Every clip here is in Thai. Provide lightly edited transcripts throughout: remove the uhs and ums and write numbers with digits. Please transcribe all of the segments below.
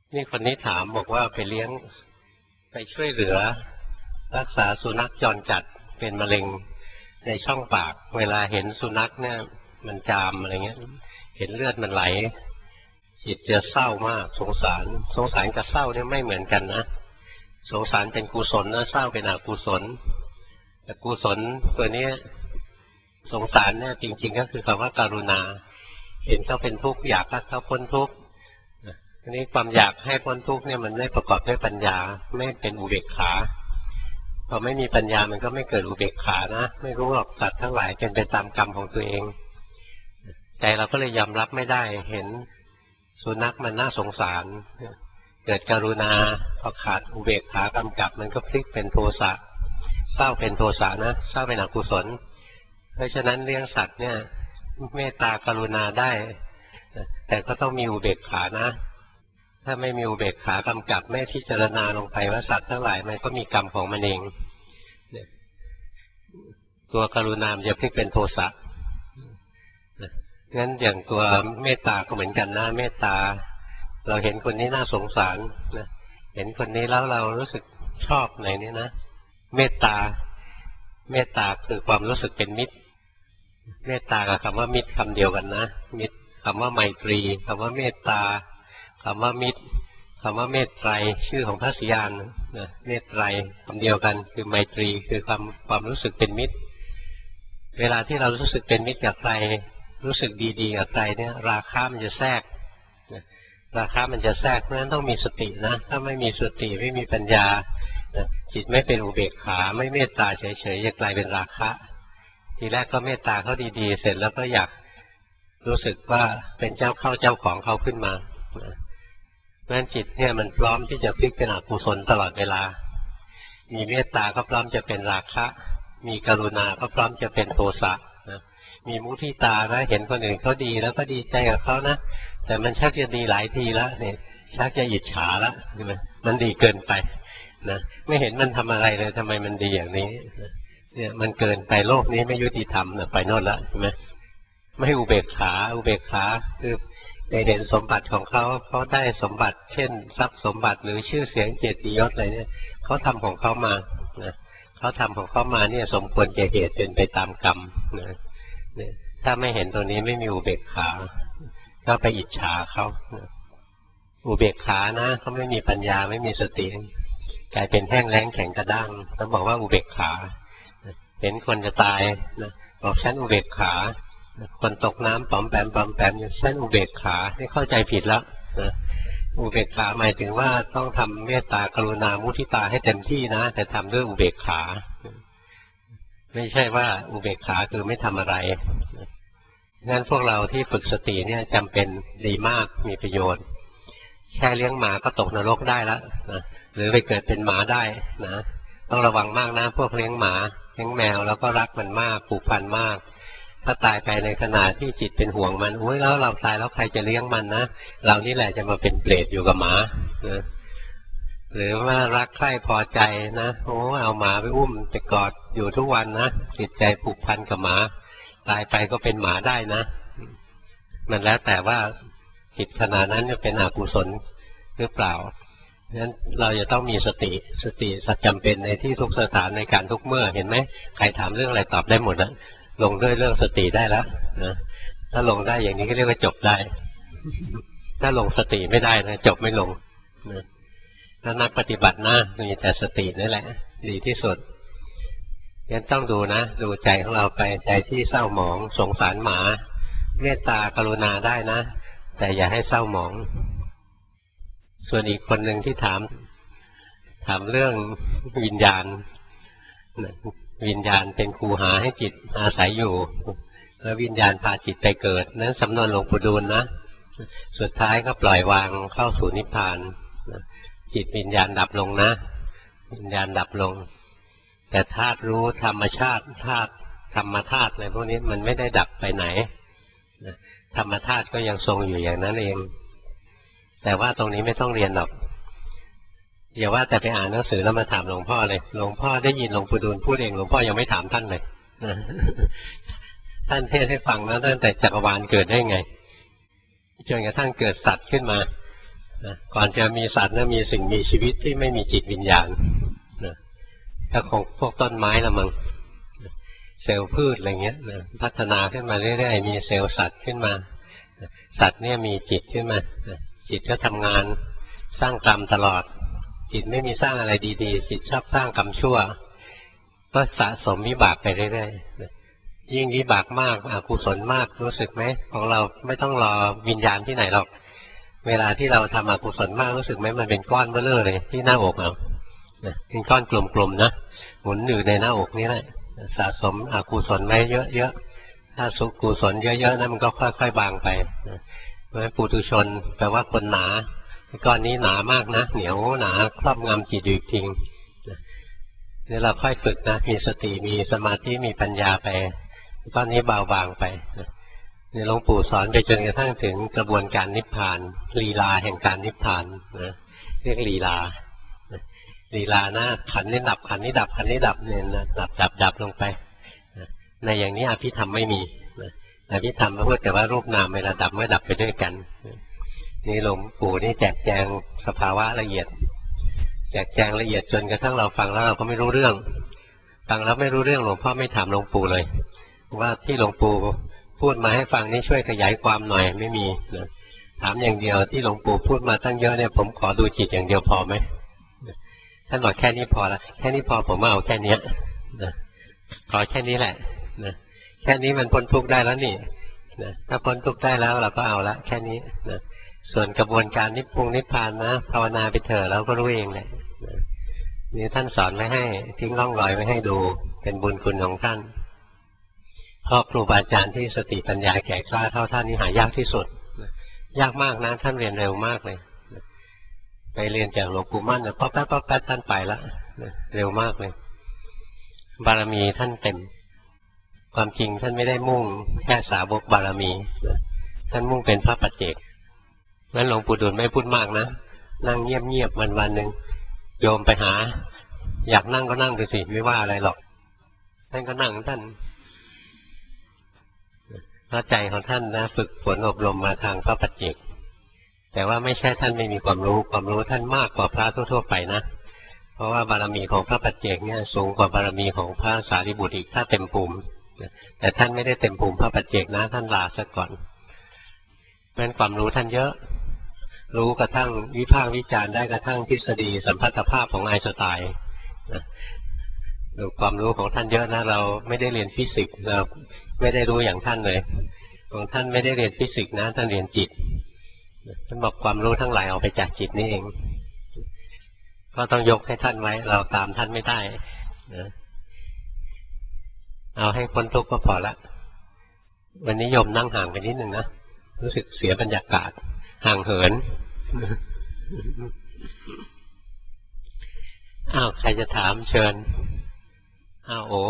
นี่คนนี้ถามบอกว่าไปช่วยเหลือรักษาสุนัขจรจัดเป็นมะเร็งในช่องปากเวลาเห็นสุนัขเนี่ยมันจามอะไรเงี้ยเห็นเลือดมันไหลจิตจะเศร้ามากสงสารกับเศร้าเนี่ยไม่เหมือนกันนะสงสารเป็นกุศลนะเศร้าเป็นอกุศลแต่กุศลตัวนี้สงสารเนี่ยจริงๆก็คือคำว่าการุณาเห็นเขาเป็นทุกข์อยากให้เขาพ้นทุกข์ทีนี้ความอยากให้พ้นทุกข์เนี่ยมันไม่ประกอบด้วยปัญญาไม่เป็นอุเบกขาพอไม่มีปัญญามันก็ไม่เกิดอุเบกขานะไม่รู้หรอกสัตว์ทั้งหลายเป็นไปตามกรรมของตัวเองใจเราก็เลยยอมรับไม่ได้เห็นสุนัขมันน่าสงสารเกิดกรุณาพอขาดอุเบกขากำกับมันก็พลิกเป็นโทสะเศร้าเป็นโทสะนะเศร้าเป็นอกุศลเพราะฉะนั้นเลี้ยงสัตว์เนี่ยเมตตากรุณาได้แต่ก็ต้องมีอุเบกขานะถ้าไม่มีอุเบกขากำกับไม่พิจารณาลงไปว่าสัตว์ทั้งหลายมันก็มีกรรมของมันเองตัวกรุณาจะพลิกเป็นโทสะงั้นอย่างตัวเมตตาก็เหมือนกันนะเมตตาเราเห็นคนนี้น่าสงสารนะเห็นคนนี้แล้วเรารู้สึกชอบไหนนี่นะเมตตาคือความรู้สึกเป็นมิตรเมตตากับคำว่ามิตรคำเดียวกันนะมิตรคำว่าไมตรีคำว่าเมตตาคำว่ามิตรคำว่าเมตไตรชื่อของพระศรีอานนะเมตไตรคำเดียวกันคือไมตรีคือความรู้สึกเป็นมิตรเวลาที่เรารู้สึกเป็นมิตรกับใครรู้สึกดีๆกับใครเนี่ยราคะมันจะแทรกราคะมันจะแทรกเพราะฉะนั้นต้องมีสตินะถ้าไม่มีสติไม่มีปัญญาจิตไม่เป็นอุเบกขาไม่เมตตาเฉยๆจะกลายเป็นราคะทีแรกก็เมตตาเขาดีๆเสร็จแล้วก็อยากรู้สึกว่าเป็นเจ้าของเขาขึ้นมาเพราะฉะนั้นจิตเนี่ยมันพร้อมที่จะพลิกเป็นอกุศลตลอดเวลามีเมตตาก็พร้อมจะเป็นราคะมีกรุณาก็พร้อมจะเป็นโทสะนะมีมุทิตานะเห็นคนอื่นเขาดีแล้วก็ดีใจกับเขานะแต่มันชักจะดีหลายทีแล้วเนี่ยชักจะอิจฉาแล้วใช่ไหมมันดีเกินไปนะไม่เห็นมันทำอะไรเลยทำไมมันดีอย่างนี้เนี่ยมันเกินไปโลกนี้ไม่ยุติธรรมนะไปโน่นละใช่ไหมไม่อุเบกขาคือได้เห็นสมบัติของเขาได้สมบัติเช่นทรัพย์สมบัติหรือชื่อเสียงเกียรติยศอะไรเนี่ยเขาทำของเขามานะเขาทำของเขามาเนี่ยสมควรแก่เหตุเป็นไปตามกรรมนะเนี่ยถ้าไม่เห็นตัวนี้ไม่มีอุเบกขาก็ไปอิจฉาเขาอุเบกขานะเขาไม่มีปัญญาไม่มีสติกลายเป็นแห้งแล้งแข็งกระด้างต้องบอกว่าอุเบกขาเห็นคนจะตายนะบอกฉันอุเบกขาคนตกน้ำปอมแปมอยู่ฉันอุเบกขาไม่เข้าใจผิดแล้วนะอุเบกขาหมายถึงว่าต้องทำเมตตากรุณามุทิตาให้เต็มที่นะแต่ทำด้วยอุเบกขาไม่ใช่ว่าอุเบกขาคือไม่ทำอะไรงั้นพวกเราที่ฝึกสติเนี่ยจำเป็นดีมากมีประโยชน์แค่เลี้ยงหมาก็ตกนรกได้แล้วนะหรือไปเกิดเป็นหมาได้นะต้องระวังมากนะพวกเลี้ยงหมาเลี้ยงแมวแล้วก็รักมันมากผูกพันมากถ้าตายไปในขณะที่จิตเป็นห่วงมันโอ้ยแล้วเราตายแล้วใครจะเลี้ยงมันนะเรานี่แหละจะมาเป็นเปรตอยู่กับหมานะหรือว่ารักใคร่พอใจนะโอ้เอาหมาไปอุ้มไปกอดอยู่ทุกวันนะจิตใจผูกพันกับหมาตายไปก็เป็นหมาได้นะมันแล้วแต่ว่าจิตขณะนั้นจะเป็นอกุศลหรือเปล่าฉะนั้นเราจะต้องมีสติสัจจำเป็นในที่ทุกสถานในการทุกเมื่อเห็นไหมใครถามเรื่องอะไรตอบได้หมดนะลงด้วยเรื่องสติได้แล้วนะถ้าลงได้อย่างนี้ก็เรียกว่าจบได้ถ้าลงสติไม่ได้นะจบไม่ลงนะถ้านักปฏิบัตินะมีแต่สตินี่แหละดีที่สุดงั้นต้องดูนะดูใจของเราไปใจที่เศร้าหมองสงสารหมาเมตตากรุณาได้นะแต่อย่าให้เศร้าหมองส่วนอีกคนหนึ่งที่ถามเรื่องวิญญาณเป็นคูหาให้จิตอาศัยอยู่แล้ววิญญาณพาจิตไปเกิดนั้นสำนวนหลวงปู่ดูลนะสุดท้ายก็ปล่อยวางเข้าสู่นิพพานจิตวิญญาณดับลงนะวิญญาณดับลงแต่ธาตุรู้ธรรมชาติธรรมธาตุอะไรพวกนี้มันไม่ได้ดับไปไหนธรรมธาตุก็ยังทรงอยู่อย่างนั้นเองแต่ว่าตรงนี้ไม่ต้องเรียนหรอกอย่าว่าแต่ไปอ่านหนังสือแล้วมาถามหลวงพ่อเลยหลวงพ่อได้ยินหลวงปู่ดูลพูดเองหลวงพ่อยังไม่ถามท่านเลยท่านเทศให้ฟังนะตั้งแต่จักรวาลเกิดได้ไงจนกระทั่งเกิดสัตว์ขึ้นมาก่อนจะมีสัตว์มีสิ่งมีชีวิตที่ไม่มีจิตวิญญาณก็คงพวกต้นไม้ละมั้งเซลล์พืชอะไรเงี้ยพัฒนาขึ้นมาเรื่อยๆมีเซลล์สัตว์ขึ้นมาสัตว์เนี่ยมีจิตขึ้นมาจิตก็ทำงานสร้างกรรมตลอดจิตไม่มีสร้างอะไรดีๆจิตชอบสร้างกรรมชั่วก็สะสมวิบากไปเรื่อยๆยิ่งวิบากมากอกุศลมากรู้สึกไหมของเราไม่ต้องรอวิญญาณที่ไหนหรอกเวลาที่เราทำอกุศลมากรู้สึกไหมมันเป็นก้อนเบ้อเร่อเลยที่หน้าอกเราเป็นก้อนกลมๆนะหมุนอยู่ในหน้าอกนี่แหละสะสมอกุศลไว้เยอะๆถ้าสุกุศลเยอะๆนะมันก็ค่อยๆบางไปเพราะฉะนั้นปุถุชนแปลว่าคนหนาก้อนนี้หนามากนะเหนียวหนาครอบงำจิตอยู่จริงนี่เราค่อยฝึกนะมีสติมีสมาธิมีปัญญาไปก้อนนี้เบาบางไปนี่หลวงปู่สอนไปจนกระทั่งถึงกระบวนการนิพพานลีลาแห่งการนิพพานนะเรียกลีลาลีลานะขันนี้ดับขันนี้ดับขันนี้ดับเนี่ยนะดับลงไปในอย่างนี้อภิธรรมไม่มีอภิธรรมพูดแต่ว่ารูปนามเวลาดับเมื่อดับไปด้วยกันนี่หลวงปู่นี่แจกแจงสภาวะละเอียดแจกแจงละเอียดจนกระทั่งเราฟังแล้วเราก็ไม่รู้เรื่องฟังแล้วไม่รู้เรื่องหลวงพ่อไม่ถามหลวงปู่เลยว่าที่หลวงปู่พูดมาให้ฟังนี่ช่วยขยายความหน่อยไม่มีนะถามอย่างเดียวที่หลวงปู่พูดมาตั้งเยอะเนี่ยผมขอดูจิตอย่างเดียวพอไหมท่านบอกแค่นี้พอละแค่นี้พอผมเอาแค่นี้นะขอแค่นี้แหละนะแค่นี้มันพ้นทุกข์ได้แล้วนี่นะถ้าพ้นทุกข์ได้แล้วเราก็เอาละแค่นี้นะส่วนกระบวนการนิพพานนะภาวนาไปเถอะเราก็รู้เองแหละนี่ท่านสอนไว้ให้ทิ้งร่องรอยไว้ให้ดูเป็นบุญคุณของท่านเพราะครูบาอาจารย์ที่สติปัญญาแก่กล้าเท่าท่านนี่หายากที่สุดยากมากนะท่านเรียนเร็วมากเลยไปเรียนจากหลวงปู่มั่นนะป๊อปแป๊บท่านไปแล้วเร็วมากเลยบารมีท่านเต็มความจริงท่านไม่ได้มุ่งแค่สาวกบารมีท่านมุ่งเป็นพระปัจเจกงั้นหลวงปู่ดูลไม่พูดมากนะนั่งเงียบวันหนึ่งโยมไปหาอยากนั่งก็นั่งดูสิไม่ว่าอะไรหรอกท่านก็นั่งท่านพระใจของท่านนะฝึกฝนอบรมมาทางพระปัจเจกแต่ว่าไม่ใช่ท่านไม่มีความรู้ท่านมากกว่าพระทั่วๆไปนะเพราะว่าบารมีของพระปัจเจกเนี่ยสูงกว่าบารมีของพระสารีบุตรอีกถ้าเต็มภูมิแต่ท่านไม่ได้เต็มภูมิพระปัจเจกนะท่านลาซะก่อนเพราะฉะนั้นความรู้ท่านเยอะรู้กระทั่งวิพากษ์วิจารณ์ได้กระทั่งทฤษฎีสัมพัทธภาพของไอน์สไตน์ดูความรู้ของท่านเยอะนะเราไม่ได้เรียนฟิสิกส์เราไม่ได้รู้อย่างท่านเลยของท่านไม่ได้เรียนฟิสิกส์นะท่านเรียนจิตท่านบอกความรู้ทั้งหลายออกไปจากจิตนี่เองก็ต้องยกให้ท่านไว้เราตามท่านไม่ได้นะเอาให้พ้นทุกข์ก็พอละวันนี้โยมนั่งห่างไปนิดนึงนะรู้สึกเสียบรรยากาศห่างเหินอ้าวใครจะถามเชิญอ้าวโอ้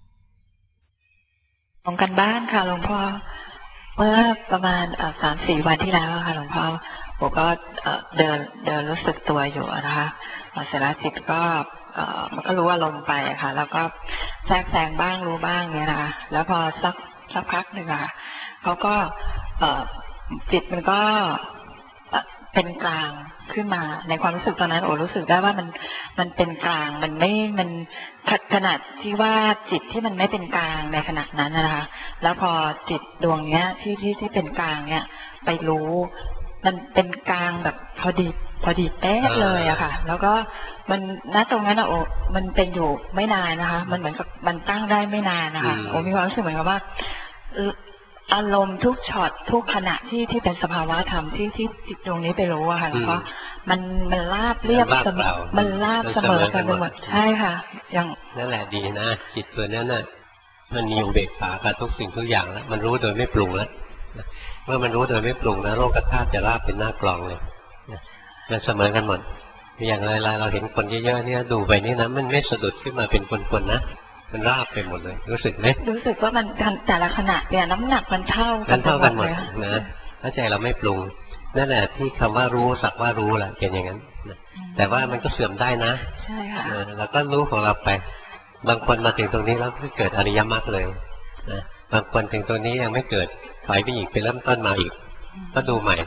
ของกันบ้านค่ะหลวงพ่อเมื่อประมาณ3-4 วันที่แล้วค่ะหลวงพ่อผมก็เดินรู้สึกตัวอยู่นะคะเสร็จแล้วจิตก็มันก็รู้อารมณ์ไปค่ะแล้วก็แทรกแซงบ้างรู้บ้างเนี่ยนะคะแล้วพอสักพักหนึ่งค่ะเขาก็จิตมันก็เป็นกลางขึ้นมาในความรู้สึกตอนนั้นโอ้รู้สึกได้ว่ามันเป็นกลางมันขนาดที่ว่าจิตที่มันไม่เป็นกลางในขณะนั้นนะคะแล้วพอจิตดวงเนี้ยที่เป็นกลางเนี้ยไปรู้มันเป็นกลางแบบพอดีเป๊ะเลยอะค่ะแล้วก็มันณตรงนั้นโอ้มันเป็นอยู่ไม่นานนะคะมันเหมือนกับมันตั้งได้ไม่นานนะคะโอ้มีความรู้สึกเหมือนกับว่าอารมณ์ทุกช็อตทุกขณะที่เป็นสภาวะธรรมที่จิตดวงนี้ไปรู้อะค่ะเพราะมันราบเรียบเสมอมันราบเสมอกันไปหมดใช่ค่ะอย่างนั่นแหละดีนะจิตตัวนั้นน่ะมันมีอุเบกขากับทุกสิ่งทุกอย่างแล้วมันรู้โดยไม่ปรุงแล้วเมื่อมันรู้โดยไม่ปรุงนะโลกธาตุจะราบเป็นหน้ากลองเลยมันเสมอกันหมดอย่างไรเราเห็นคนเยอะๆเนี่ยดูไปนี่นะมันไม่สะดุดขึ้นมาเป็นคนๆนะมันราบไปหมดเลยรู้สึกไหมรู้สึกว่ามันแต่ละขณะเนี่ยน้ำหนักมันเท่ากันหมดนะถ้าใจเราไม่ปรุงนั่นแหละที่คำว่ารู้สักว่ารู้แหละเป็นอย่างนั้นแต่ว่ามันก็เสื่อมได้นะใช่ค่ะเราก็รู้ของเราไปบางคนมาถึงตรงนี้แล้วก็เกิดอริยมรรคเลยนะบางคนถึงตรงนี้ยังไม่เกิดถอยไปอีกไปเริ่มต้นมาอีกก็ดูใหม่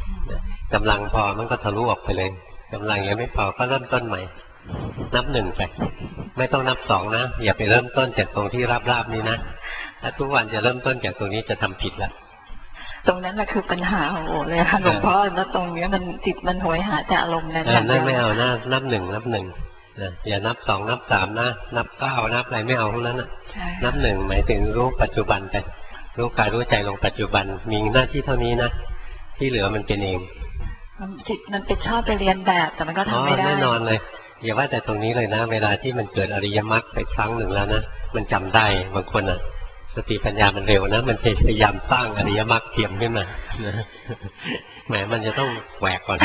กำลังพอมันก็ทะลุออกไปเลยกำลังยังไม่พอก็เริ่มต้นใหม่นับหนึ่งไปไม่ต้องนับสองนะอย่าไปเริ่มต้นจากตรงที่ราบๆนี้นะถ้าทุกวันจะเริ่มต้นจากตรงนี้จะทำผิดละตรงนั้นแหละคือปัญหาของโอเลยค่ะหลวงพ่อแล้วตรงนี้มันจิตมันโหยหาแต่อารมณ์นั้นนั่นไม่เอานะนับหนึ่งนะอย่านับสองนับสามนะนับเก้านับอะไรไม่เอาทั้งนั้นนะนับหนึ่งหมายถึงรู้ปัจจุบันไปรู้กายรู้ใจลงปัจจุบันมีหน้าที่เท่านี้นะที่เหลือมันเป็นเองจิตมันเป็นชอบไปเรียนแบบแต่มันก็ทำไม่ได้แน่นอนเลยอย่าว่าแต่ตรงนี้เลยนะเวลาที่มันเกิดอริยมรรคไปครั้งหนึ่งแล้วนะมันจำได้บางคนอ่ะสติปัญญามันเร็วนะมันพยายามสร้างอริยมรรคเทียมขึ้นมาแหมมันจะต้องแหวกก่อน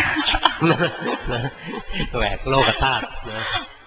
แหวกโลกธาตุนะ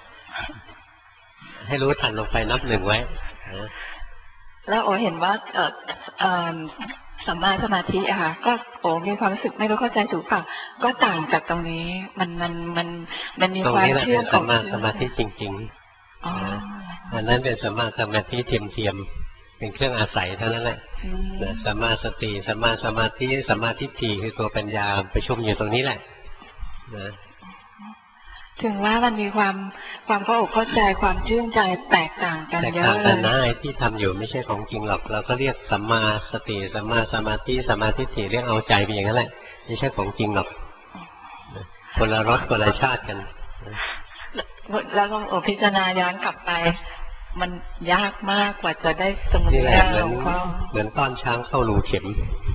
ให้รู้ทันลงไปนับหนึ่งไว้แล้วโอเห็นว่าสัมมาสมาธิอะค่ะก็โอ้มีความรู้สึกไม่รู้เข้าใจถูกเปล่าก็ต่างจากตรงนี้มันมีความเชื่อมสัมมาสมาธิจริงๆอันนั้นเป็นสัมมาสมาธิเทียมเป็นเครื่องอาศัยเท่านั้นแหละสัมมาสติสัมมาสมาธิสัมมาทิฏฐิคือตัวปัญญาประชุมอยู่ตรงนี้แหละนะถึงว่ามันมีความเข้าอกเข้าใจความชื่นใจแตกต่างกันเยอะเลยนะที่ทำอยู่ไม่ใช่ของจริงหรอกเราก็เรียกสัมมาสติสัมมาสมาธิสัมมาทิฏฐิเรียกเอาใจไปอย่างนั้นแหละไม่ใช่ของจริงหรอกคนละรสคนละชาติกันแล้วก็พิจารณาย้อนกลับไปมันยากมากกว่าจะได้สมุทัยหลวงพ่อเหมือนต้อนช้างเข้ารูเข็ม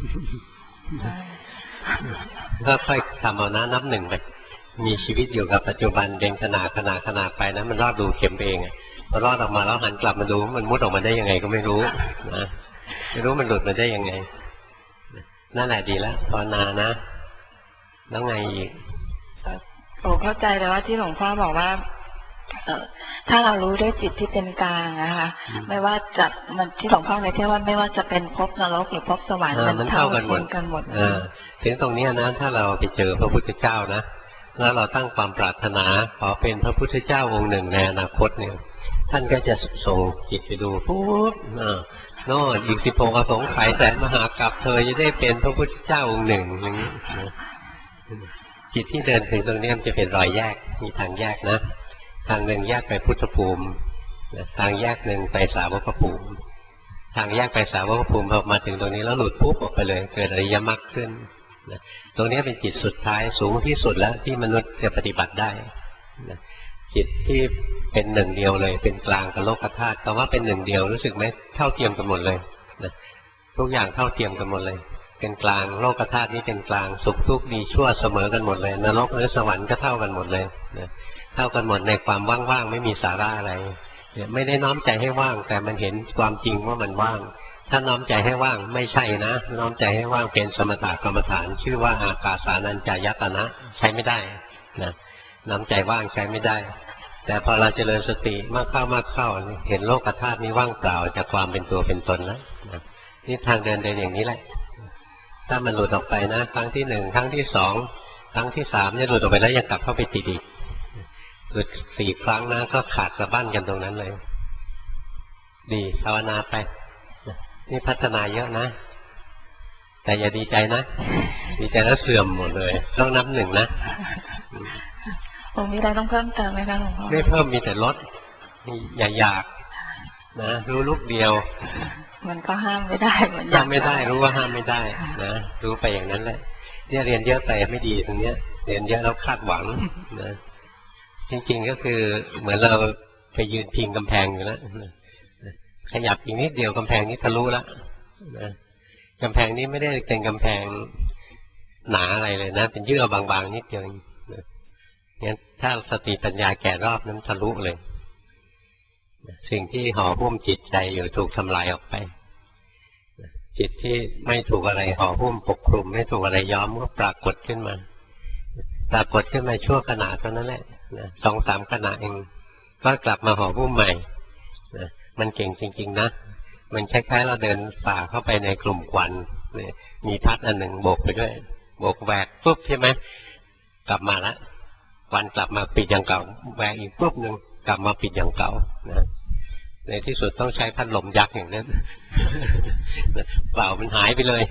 ก็ค่อยทำเอานะนับหนึ่งไปมีชีวิตอยู่กับปัจจุบันเดินขนาดไปนะมันรอดรูเข็มไปเองพอรอดออกมาแล้วหันกลับมาดูมันมุดออกมาได้ยังไงก็ไม่รู้นะไม่รู้มันหลุดมาได้ยังไงนั่นแหละดีแล้วภาวนานะแล้วไงอีกโอ้เข้าใจเลยว่าที่หลวงพ่อบอกว่าถ้าเรารู้ด้วยจิตที่เป็นกลางนะคะไม่ว่าจะมันที่หลวงพ่อเลยที่ว่าไม่ว่าจะเป็นภพนรกหรือภพสวรรค์มันเท่ากันหมดถึงตรงนี้นะถ้าเราไปเจอพระพุทธเจ้านะแล้วเราตั้งความปรารถนาขอเป็นพระพุทธเจ้าองค์หนึ่งในอนาคตเนี่ยท่านก็จะส่งจิตไปดูปุ๊บโน่นอีก16 อสงไขยแสนมหากาพย์เธอจะได้เป็นพระพุทธเจ้าองค์หนึ่งอย่างนี้จิตที่เดินถึงตรงนี้มันจะเป็นรอยแยกมีทางแยกนะทางหนึ่งแยกไปพุทธภูมิทางแยกหนึ่งไปสาวกภูมิทางแยกไปสาวกภูมิพอมาถึงตรงนี้แล้วหลุดปุ๊บออกไปเลยเกิดอริยมรรคขึ้นตรงนี้เป็นจิตสุดท้ายสูงที่สุดแล้วที่มนุษย์จะปฏิบัติได้จิตที่เป็นหนึ่งเดียวเลยเป็นกลางกับโลกธาตุคำว่าเป็นหนึ่งเดียวรู้สึกไหมเท่าเทียมกันหมดเลยทุกอย่างเท่าเทียมกันหมดเลยเป็นกลางโลกธาตุนี้เป็นกลางสุขทุกข์ดีชั่วเสมอกันหมดเลยนรกหรือสวรรค์ก็เท่ากันหมดเลยเท่ากันหมดในความว่างๆไม่มีสาระอะไรไม่ได้น้อมใจให้ว่างแต่มันเห็นความจริงว่ามันว่างถ้าน้อมใจให้ว่างไม่ใช่นะน้อมใจให้ว่างเป็นสมถะกรรมฐานชื่อว่าอากาสานัญจายตนะใช้ไม่ได้นะน้อมใจว่างใช้ไม่ได้แต่พอเราเจริญสติมากเข้าเห็นโลกธาตุนี้ว่างเปล่าจากความเป็นตัวเป็นตนแล้วนี่ทางเดินอย่างนี้แหละถ้ามันหลุดออกไปนะครั้งที่หนึ่งครั้งที่สองครั้งที่สามเนี่ยหลุดออกไปแล้วยังกลับเข้าไปติดอีกหลุด4 ครั้งนะก็ขาดสะบั้นกันตรงนั้นเลยดีภาวนาไปนี่พัฒนาเยอะนะแต่อย่าดีใจนะดีใจแล้วเสื่อมหมดเลยต้องนับหนึ่งนะผมมีอะไรต้องเพิ่มเติมไหมคะหลวงพ่อไม่เพิ่มมีแต่ลดอย่าอยากนะรู้ลูกเดียวมันก็ห้ามไม่ได้ห้ามไม่ได้รู้ว่าห้ามไม่ได้นะรู้ไปอย่างนั้นแหละเนี่ยเรียนเยอะไปไม่ดีตรงเนี้ยเรียนเยอะแล้วคาดหวังนะจริงๆก็คือเหมือนเราไปยืนพิงกำแพงอยู่แล้วขยับอีกนิดเดียวกำแพงนี้ทะลุแล้วนะกำแพงนี้ไม่ได้เป็นกำแพงหนาอะไรเลยนะเป็นเยื่อบางๆนิดเดียวงั้นถ้าสติปัญญาแก่รอบนั้นทะลุเลยสิ่งที่ห่อหุ้มจิตใจอยู่ถูกทำลายออกไปจิตที่ไม่ถูกอะไรห่อหุ้มปกคลุมไม่ถูกอะไรย้อมก็ปรากฏขึ้นมาชั่วขณะเท่านั้นแหละ2-3 ขณะเองก็กลับมาห่อหุ้มใหม่มันเก่งจริงๆนะมันคล้ายๆเราเดินฝ่าเข้าไปในกลุ่มควันมีพัดอันหนึ่งโบกไปด้วยโบกแหวกปุ๊บใช่ไหมกลับมาละควันกลับมาปิดอย่างเก่าแหวกอีกปุ๊บหนึ่งกลับมาปิดอย่างเก่านะในที่สุดต้องใช้พัดลมยักษ์อย่างนั้นเปล่ามันหายไปเลย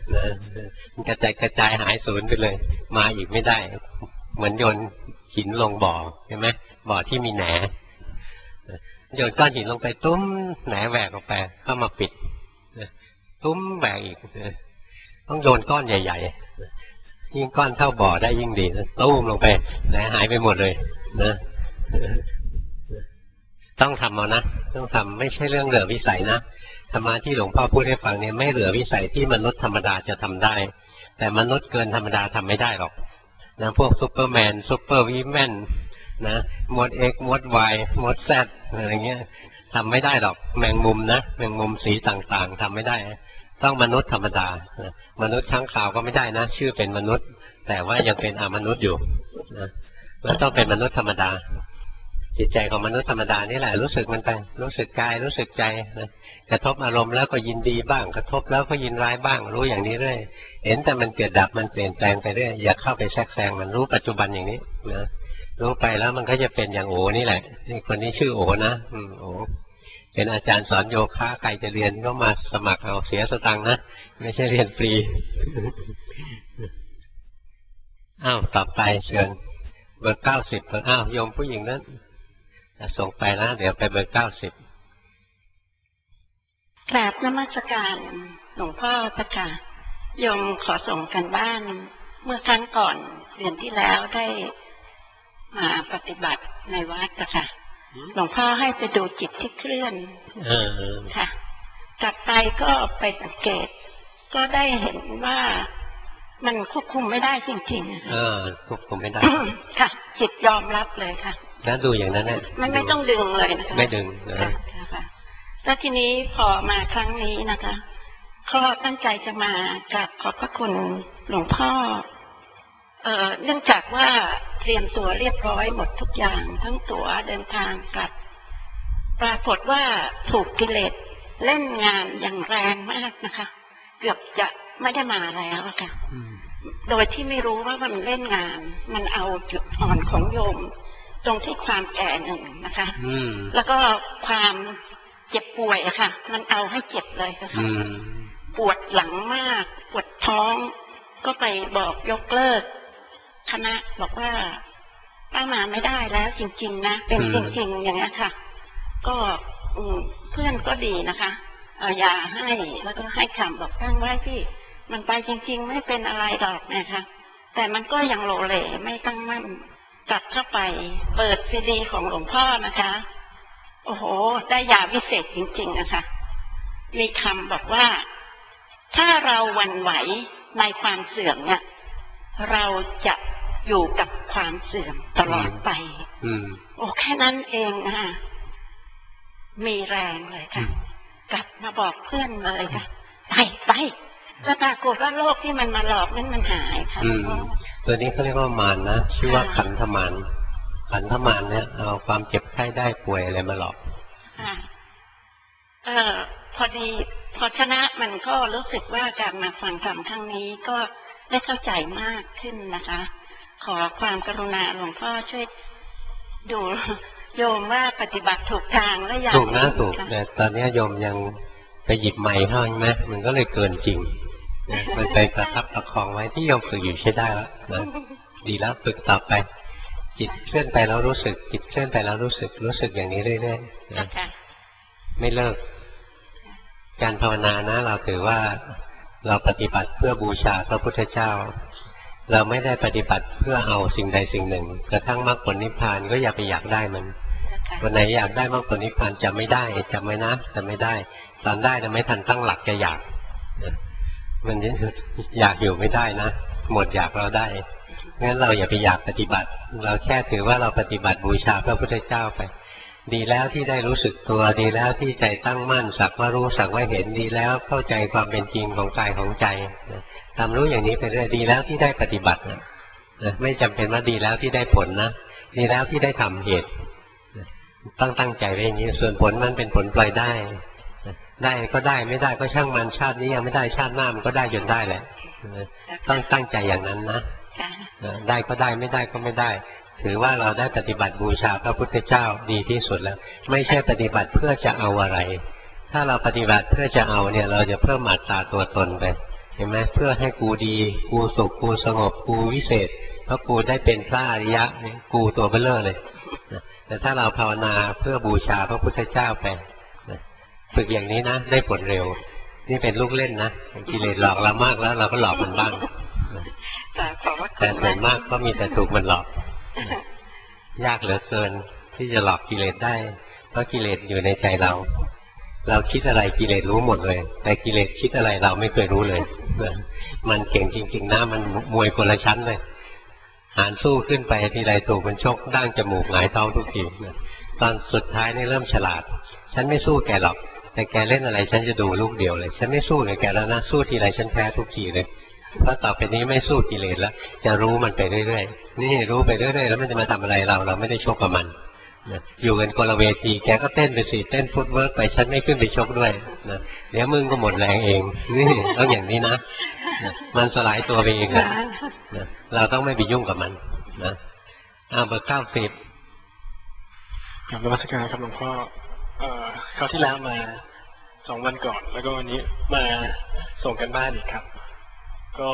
นะมันกระจายหายสูญไปเลยมาอีกไม่ได้เหมือนโยนหินลงบ่อเห็นไหมบ่อที่มีแหนโยนก้อนหินลงไปตุ้มแหนแหวกออกไปเข้ามาปิดตุ้มแหวกอีกต้องโยนก้อนใหญ่ๆยิ่งก้อนเท่าบ่อได้ยิ่งดีตุ้มลงไปแหนหายไปหมดเลยนะต้องทำเอานะต้องทำไม่ใช่เรื่องเหลือวิสัยนะธรรมะที่หลวงพ่อพูดให้ฟังเนี่ยไม่เหลือวิสัยที่มนุษย์ธรรมดาจะทำได้แต่มนุษย์เกินธรรมดาทำไม่ได้หรอกนะพวกซูเปอร์แมนซูเปอร์วีแมนนะมดเอ็กมดวายมดแซดอะไรเงี้ยทำไม่ได้หรอกแมงมุมนะแมงมุมสีต่างๆทำไม่ได้ต้องมนุษย์ธรรมดามนุษย์ค้างคาวก็ไม่ได้นะชื่อเป็นมนุษย์แต่ว่ายังเป็นอมนุษย์อยู่นะมันต้องเป็นมนุษย์ธรรมดาจิตใจของมนุษย์ธรรมดานี่แหละรู้สึกมันไปรู้สึกกายรู้สึกใจนะกระทบอารมณ์แล้วก็ยินดีบ้างกระทบแล้วก็ยินร้ายบ้างรู้อย่างนี้เรื่อยเห็นแต่มันเกิดดับมันเปลี่ยนแปลงไปเรื่อยอย่าเข้าไปแทรกแซงมันรู้ปัจจุบันอย่างนี้นะรู้ไปแล้วมันก็จะเป็นอย่างโอนี่แหละนี่คนนี้ชื่อโอนะโอเป็นอาจารย์สอนโยคะใครจะเรียนก็มาสมัครเอาเสียสตังค์นะไม่ใช่เรียนฟรีอ้าวต่อไปเชิญเบอร์90อ้าวโยมผู้หญิงนั้นส่งไปแล้วเดี๋ยวไปเบอร์90 กราบนมัสการหลวงพ่อพระค่ะโยมขอส่งกันบ้านเมื่อครั้งก่อนเดือนที่แล้วได้มาปฏิบัติในวัดค่ะหลวงพ่อให้ไปดูจิตที่เคลื่อนค่ะกลับไปก็ไปสังเกตก็ได้เห็นว่ามันควบคุมไม่ได้จริงๆควบคุมไม่ได้ค่ะจิตยอมรับเลยค่ะแล้วดูอย่างนั้นเนี่ยไม่ต้องดึงเลยนะคะไม่ดึงค่ะแล้วทีนี้พอมาครั้งนี้นะคะก็ตั้งใจจะมากราบขอบพระคุณหลวงพ่อเนื่องจากว่าเตรียมตัวเรียบร้อยหมดทุกอย่างทั้งตั๋วเดินทางกลับปรากฏว่าถูกกิเลสเล่นงานอย่างแรงมากนะคะเกือบจะไม่ได้มาแล้วค่ะโดยที่ไม่รู้ว่ามันเล่นงานมันเอาจุดอ่อนของโยมตรงที่ความแก่หนึ่งนะคะแล้วก็ความเจ็บป่วยอะค่ะมันเอาให้เจ็บเลยค่ะปวดหลังมากปวดท้องก็ไปบอกยกเลิกคณะบอกว่าป้ามาไม่ได้แล้วจริงๆนะเป็นจริงๆอย่างนี้ค่ะก็เพื่อนก็ดีนะคะยาให้แล้วก็ให้คำบอกตั้งไว้พี่มันไปจริงๆไม่เป็นอะไรหรอกนะคะแต่มันก็ยังโลเลไม่ตั้งมั่นกลับเข้าไปเปิดซีดีของหลวงพ่อนะคะโอ้โหได้ยาวิเศษจริงๆนะคะมีคำบอกว่าถ้าเราหวั่นไหวในความเสื่อมเนี่ยเราจะอยู่กับความเสื่อมตลอดไปโอ้แค่นั้นเองนะคะมีแรงเลยค่ะกลับมาบอกเพื่อนเลยค่ะไปแล้วปรากฏว่าโรคที่มันมาหลอกนั้นมันหายค่ะตัวนี้เขาเรียกว่ามารนะชื่อว่าขันธมารขันธมารเนี่ยเอาความเจ็บไข้ได้ป่วยอะไรมาหลอกพอดีพอชนะมันก็รู้สึกว่าการมาฟังธรรมครั้งนี้ก็ได้เข้าใจมากขึ้นนะคะขอความกรุณาหลวงพ่อช่วยดูโยมว่าปฏิบัติถูกทางและอย่างถูกนะถูกแต่ตอนนี้โยมยังไปหยิบไม้เข้าใช่ไหมมันก็เลยเกินจริงมันไปประทับประคองไว้ที่โยมฝึกอยู่ใช้ได้แล้วนะดีแล้วฝึกต่อไปจิตเคลื่อนไปแล้วรู้สึกจิตเคลื่อนไปแล้วรู้สึกอย่างนี้เรื่อยๆนะไม่เลิกการภาวนานะเราถือว่าเราปฏิบัติเพื่อบูชาพระพุทธเจ้าเราไม่ได้ปฏิบัติเพื่อเอาสิ่งใดสิ่งหนึ่งกระทั่งมรรคผลนิพพานก็อย่าไปอยากได้มันวันไหนอยากได้มรรคผลนิพพานจะไม่ได้จำไว้นะจะไม่ได้ตอนได้แต่ไม่ทันตั้งหลักจะอยากมันอยากอยู่ไม่ได้นะหมดอยากเราได้งั้นเราอย่าไปอยากปฏิบัติเราแค่ถือว่าเราปฏิบัติบูชาพระพุทธเจ้าไปดีแล้วที่ได้รู้สึกตัวดีแล้วที่ใจตั้งมั่นสักว่ารู้สักว่าเห็นดีแล้วเข้าใจความเป็นจริงของกายของใจทำรู้อย่างนี้ไปเรื่อยดีแล้วที่ได้ปฏิบัติไม่จำเป็นว่าดีแล้วที่ได้ผลนะดีแล้วที่ได้ทำเหตุต้องตั้งใจไว้อย่างนี้ส่วนผลมันเป็นผลปล่อยได้ได้ก็ได้ไม่ได้ก็ช่างมันชาตินี้ยังไม่ได้ชาติหน้ามันก็ได้จนได้แหละต้องตั้งใจอย่างนั้นนะได้ก็ได้ไม่ได้ก็ไม่ได้ถือว่าเราได้ปฏิบัติบูชาพระพุทธเจ้าดีที่สุดแล้วไม่ใช่ปฏิบัติเพื่อจะเอาอะไรถ้าเราปฏิบัติเพื่อจะเอาเนี่ยเราจะเพิ่มอัตตาตัวตนไปห็นไหมเพื่อให้กูดีกูสุขกูสงบกูวิเศษเพราะกูได้เป็นพระอริยะนี่กูตัวเบ้อเร่อเลยแต่ถ้าเราภาวนาเพื่อบูชาพระพุทธเจ้าไปฝึกอย่างนี้นะได้ผลเร็วนี่เป็นลูกเล่นนะกิเลสหลอกเรามากแล้วเราก็หลอกมันบ้างแต่ส่วนมากก็มีแต่ถูกมันหลอกยากเหลือเกินที่จะหลอกกิเลสได้เพราะกิเลสอยู่ในใจเราคิดอะไรกิเลสรู้หมดเลยแต่กิเลสคิดอะไรเราไม่เคยรู้เลยมันเก่งจริงๆนะมันมวยคนละชั้นเลยหารสู้ขึ้นไปทีไรถูกมันชกดั้งจมูกหงายท้องทุกทีตอนสุดท้ายนี่เริ่มฉลาดฉันไม่สู้แกหรอกแต่แกเล่นอะไรฉันจะดูลูกเดียวเลยฉันไม่สู้กับแกแล้วนะสู้ทีไรฉันแพ้ทุกทีเลยเพราะต่อไปนี้ไม่สู้กิเลสแล้วจะรู้มันไปเรื่อยๆนี่รู้ไปเรื่อยๆแล้วมันจะมาทำอะไรเราไม่ได้ชกกับมันอยู่กันคนละเวทีแกก็เต้นไปสิเต้นฟุตเวิร์กไปฉันไม่ขึ้นไปชกด้วยนะเดี๋ยวมึงก็หมดแรงเองนี่ต้องอย่างนี้นะมันสลายตัวไปเองนะเราต้องไม่ไปยุ่งกับมันนะเบอร์90 กราบนมัสการครับหลวงพ่อคราวที่แล้วมา2 วันก่อนแล้วก็วันนี้มาส่งกันบ้านอีกครับก็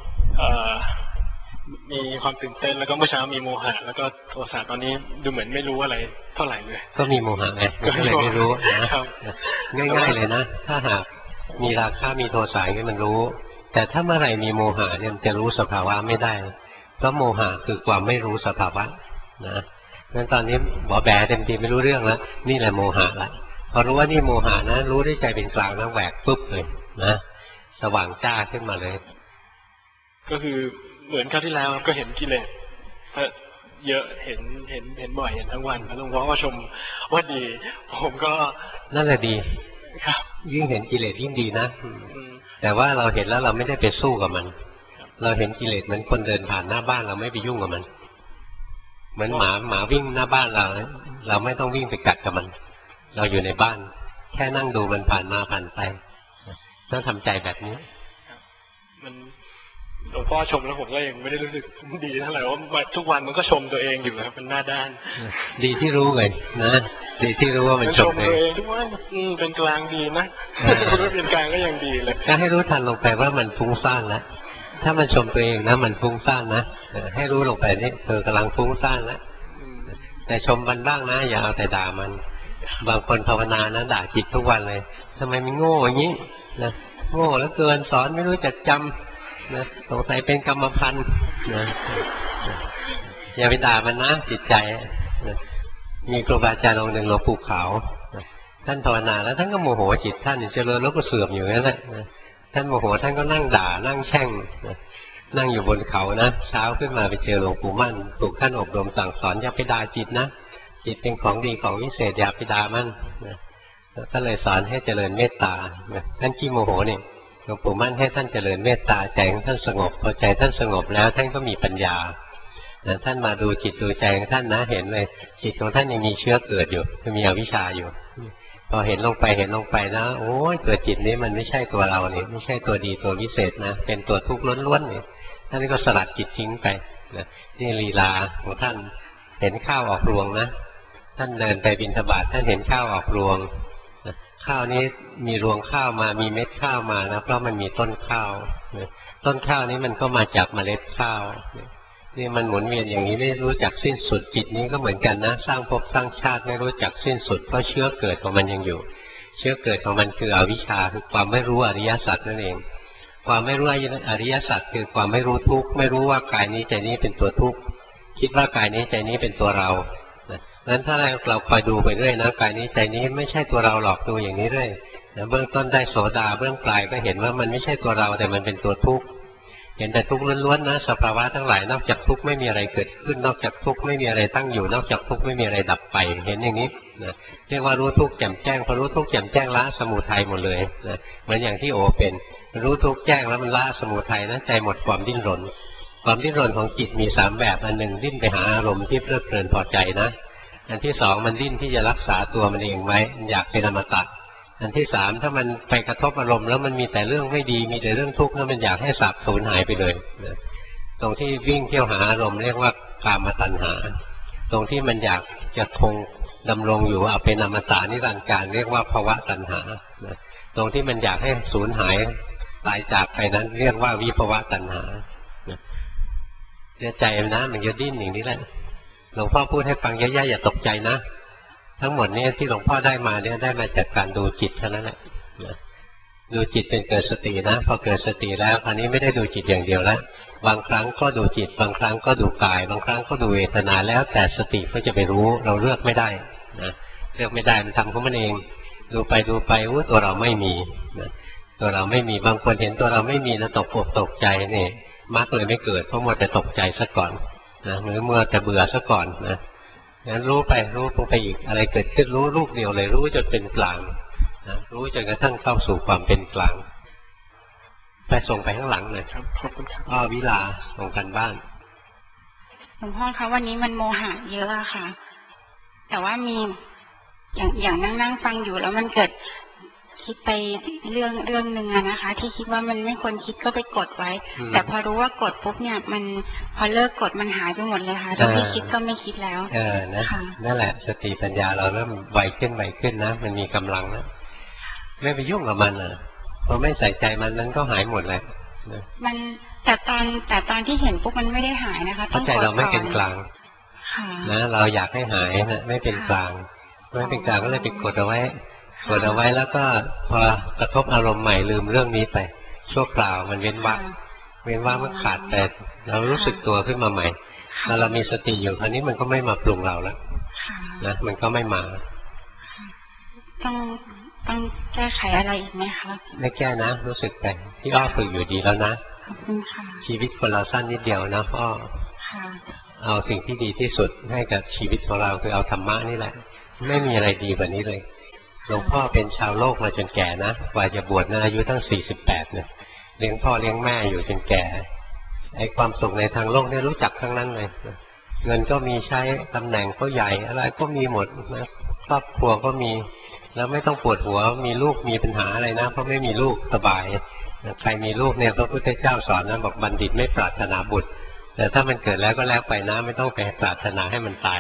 มีความตื่นเต้นแล้วก็เมื่อเช้ามีโมหะแล้วก็โทสะตอนนี้ดูเหมือนไม่รู้อะไรเท่าไหร่เลยก็มีโมหะไงก็เลยไม่รู้นะง่ายๆเลยนะถ้าหากมีราคะมีโทสะนี่มันรู้แต่ถ้าเมื่อไหร่มีโมหะเนี่ยจะรู้สภาวะไม่ได้เพราะโมหะคือความไม่รู้สภาวะนะงั้นตอนนี้หมอแบเต็มทีไม่รู้เรื่องแล้วนี่แหละโมหะละพอรู้ว่านี่โมหะนะรู้ด้วยใจเป็นกลางนะแหวกปุ๊บเลยนะสว่างจ้าขึ้นมาเลยก็คือเหมือนคราวที่แล้วก็เห็นกิเลสเยอะเห็นบ่อยเห็นทั้งวันหลวงพ่อก็ชมว่าดีผมก็นั่นแหละดีครับยิ่งเห็นกิเลสยิ่งดีนะแต่ว่าเราเห็นแล้วเราไม่ได้ไปสู้กับมันเราเห็นกิเลสเหมือนคนเดินผ่านหน้าบ้านเราไม่ไปยุ่งกับมันเหมือนหมาวิ่งหน้าบ้านเราไม่ต้องวิ่งไปกัดกับมันเราอยู่ในบ้านแค่นั่งดูมันผ่านมาผ่านไปต้องทำใจแบบนี้มันหลวงพ่อชมแล้วผมก็ยังไม่ได้รู้สึกดีเท่าไหร่ว่าทุกวันมันก็ชมตัวเองอยู่ครับเป็นหน้าด้านดีที่รู้เลยนะดีที่รู้ว่ามันชมตัวเองทุกวันเป็นกลางดีนะเป็นกลางก็ยังดีเลยก็ให้รู้ทันลงไปว่ามันฟุ้งซ่านแล้วถ้ามันชมตัวเองนะมันฟุ้งซ่านนะให้รู้ลงไปนี่เธอกำลังฟุ้งซ่านแล้วแต่ชมมันบ้างนะอย่าเอาแต่ด่ามันบางคนภาวนานะด่าจิตทุกวันเลยทำไมมันโง่อย่างนี้นะโง่แล้วเกินสอนไม่รู้จักจำนะสงสัยเป็นกรรมพันธุ์นะอย่าไปด่ามันนะจิตใจนะมีครูบาอาจารย์องค์หนึ่งหลวงปู่ขาวท่านภาวนาแล้วท่านก็โมโหจิตท่านเจริญแล้วก็เสื่อมอยู่นั่นแหละท่านโมโหท่านก็นั่งด่านั่งแช่งนั่งอยู่บนเขานะเช้าขึ้นมาไปเจอหลวงปู่มั่นถูกท่านอบรมสั่งสอนอย่าไปด่าจิตนะจิตเป็นของดีของวิเศษอย่าไปด่ามันก็เลยสอนให้เจริญเมตตาท่านขี้โมโหนี่หลวงปู่มั่นให้ท่านเจริญเมตตาใจของท่านสงบพอใจท่านสงบแล้วท่านก็มีปัญญาท่านมาดูจิตดูใจของท่านนะเห็นเลยจิตของท่านยังมีเชื้อเกิดอยู่มีอวิชชาอยู่พอเห็นลงไปนะโอ้ยตัวจิตนี้มันไม่ใช่ตัวเราเนี่ยไม่ใช่ตัวดีตัววิเศษนะเป็นตัวทุกข์ล้วนๆเนี่ยท่านก็สลัดจิตทิ้งไปนี่ลีลาของท่านเห็นข้าวออกรวงนะท่านเดินไปบิณฑบาตท่านเห็นข้าวออกรวงข้าวนี้มีรวงข้าวมามีเม็ดข้าวมานะเพราะมันมีต้นข้าวต้นข้าวนี้มันก็มาจากเมล็ดข้าวนี่มันหมุนเวียนอย่างนี้ไม่รู้จักสิ้นสุดจิตนี้ก็เหมือนกันนะสร้างภพสร้างชาติไม่รู้จักสิ้นสุดเพราะเชื้อเกิดของมันยังอยู่เชื้อเกิดของมันคืออวิชชาคือความไม่รู้อริยสัจนั่นเองความไม่รู้อริยสัจคือความไม่รู้ทุกข์ไม่รู้ว่ากายนี้ใจนี้เป็นตัวทุกข์คิดว่ากายนี้ใจนี้เป็นตัวเรานั้นถ้าเราคอยดูไปเรื่อยนะกายนี้ใจนี้ไม่ใช่ตัวเราหรอกดูอย่างนี้เรื่อยเบื้องต้นได้โสดาเบื้องปลายก็เห็นว่ามันไม่ใช่ตัวเราแต่มันเป็นตัวทุกข์เห็นแต่ทุกข์ล้วนๆนะสภาวะทั้งหลายนอกจากทุกข์ไม่มีอะไรเกิดขึ้นนอกจากทุกข์ไม่มีอะไรตั้งอยู่นอกจากทุกข์ไม่มีอะไรดับไปเห็นอย่างนี้นะเรียกว่ารู้ทุกข์แจ่มแจ้งพอรู้ทุกข์แจ่มแจ้งละสมุทัยหมดเลยนะเหมือนอย่างที่โอเป็นรู้ทุกข์แจ้งแล้วมันละสมุทัยนะใจหมดความดิ้นรนความดิ้นรนของจิตมี3แบบอันหนึ่งดิ้นไปหาอารมณ์ที่เพลิดเพลินพอใจนะอันที่2มันดิ้นที่จะรักษาตัวมันเองไว้อยากเป็นอมตะอันที่3ถ้ามันไปกระทบอารมณ์แล้วมันมีแต่เรื่องไม่ดีมีแต่เรื่องทุกข์แล้วมันอยากให้สับสูญหายไปเลยตรงที่วิ่งเที่ยวหาอารมณ์เรียกว่ากามตัณหาตรงที่มันอยากจะคงดำรงอยู่เอาเป็นอมตะนิรันดร์การเรียกว่าภวตัณหาตรงที่มันอยากให้สูญหายตายจากไปนั้นเรียกว่าวิภวะตัณหาใจนะมันจะดิ้นอย่างนี้แหละหลวงพ่อพูดให้ฟังเยอะๆอย่าตกใจนะทั้งหมดนี้ที่หลวงพ่อได้มาเนี่ยได้มาจากการดูจิตเท่านั้นแหละดูจิตเป็นเกิดสตินะพอเกิดสติแล้วคราวนี้ไม่ได้ดูจิตอย่างเดียวแล้วบางครั้งก็ดูจิตบางครั้งก็ดูกายบางครั้งก็ดูเวทนาแล้วแต่สติก็จะไปรู้เราเลือกไม่ได้นะเลือกไม่ได้มันทำของมันเองดูไปตัวเราไม่มีนะตัวเราไม่มีบางคนเห็นตัวเราไม่มีนะตกอกตกใจนี่มรรคเลยไม่เกิดเพราะมัวแต่ตกใจซะก่อนนะหรือมัวแต่เบื่อซะก่อนนะงั้นรู้ไปอีกอะไรเกิดขึ้นรู้ลูกเดียวเลยรู้จนเป็นกลางนะรู้จนกระทั่งเข้าสู่ความเป็นกลางไปส่งไปข้างหลังเลยครับขอบคุณครับวิลาส่งกันบ้านหลวงพ่อคะวันนี้มันโมหะเยอะอะค่ะแต่ว่ามีอย่างนั่งฟังอยู่แล้วมันเกิดคิดไปเรื่องหนึ่งนะคะที่คิดว่ามันไม่ควรคิดก็ไปกดไว้แต่พอรู้ว่ากดปุ๊บเนี่ยมันพอเลิกกดมันหายไปหมดเลยค่ะแล้วที่คิดก็ไม่คิดแล้วนะนั่นแหละสติปัญญาเราเริ่มไวขึ้นนะมันมีกำลังแล้วไม่ไปยุ่งกับมันพอไม่ใส่ใจมันก็หายหมดเลยมันแต่ตอนที่เห็นปุ๊บมันไม่ได้หายนะคะต้องใจเราไม่เป็นกลางนะเราอยากให้หายนะไม่เป็นกลางไม่เป็นกลางก็เลยไปกดเอาไว้แล้วก็พอกระทบอารมณ์ใหม่ลืมเรื่องนี้ไปชั่วคราวมันเว้นว่างมันขาดแต่เรารู้สึกตัวขึ้นมาใหม่แล้วเรามีสติอยู่คราวนี้มันก็ไม่มาปรุงเราแล้วนะมันก็ไม่มาต้องแก้ไขอะไรอีกไหมคะไม่แก้นะรู้สึกไปที่อ้อฝึกอยู่ดีแล้วนะขอบคุณค่ะชีวิตคนเราสั้นนิดเดียวนะพ่อเอาสิ่งที่ดีที่สุดให้กับชีวิตของเราคือเอาธรรมะนี่แหละไม่มีอะไรดีกว่านี้เลยหลวงพ่อเป็นชาวโลกมาจนแก่นะกว่าจะบวชนะอายุตั้ง48เนี่ยเลี้ยงพ่อเลี้ยงแม่อยู่จนแก่ไอ้ความสุขในทางโลกนี่รู้จักทั้งนั้นเลยเงินก็มีใช้ตำแหน่งก็ใหญ่อะไรก็มีหมดนะครอบครัวก็มีแล้วไม่ต้องปวดหัวมีลูกมีปัญหาอะไรนะเพราะไม่มีลูกสบายใครมีลูกเนี่ยพระพุทธเจ้าสอนนะบอกบัณฑิตไม่ปรารถนาบุตรแต่ถ้ามันเกิดแล้วก็แล้วไปนะไม่ต้องไปปรารถนาให้มันตาย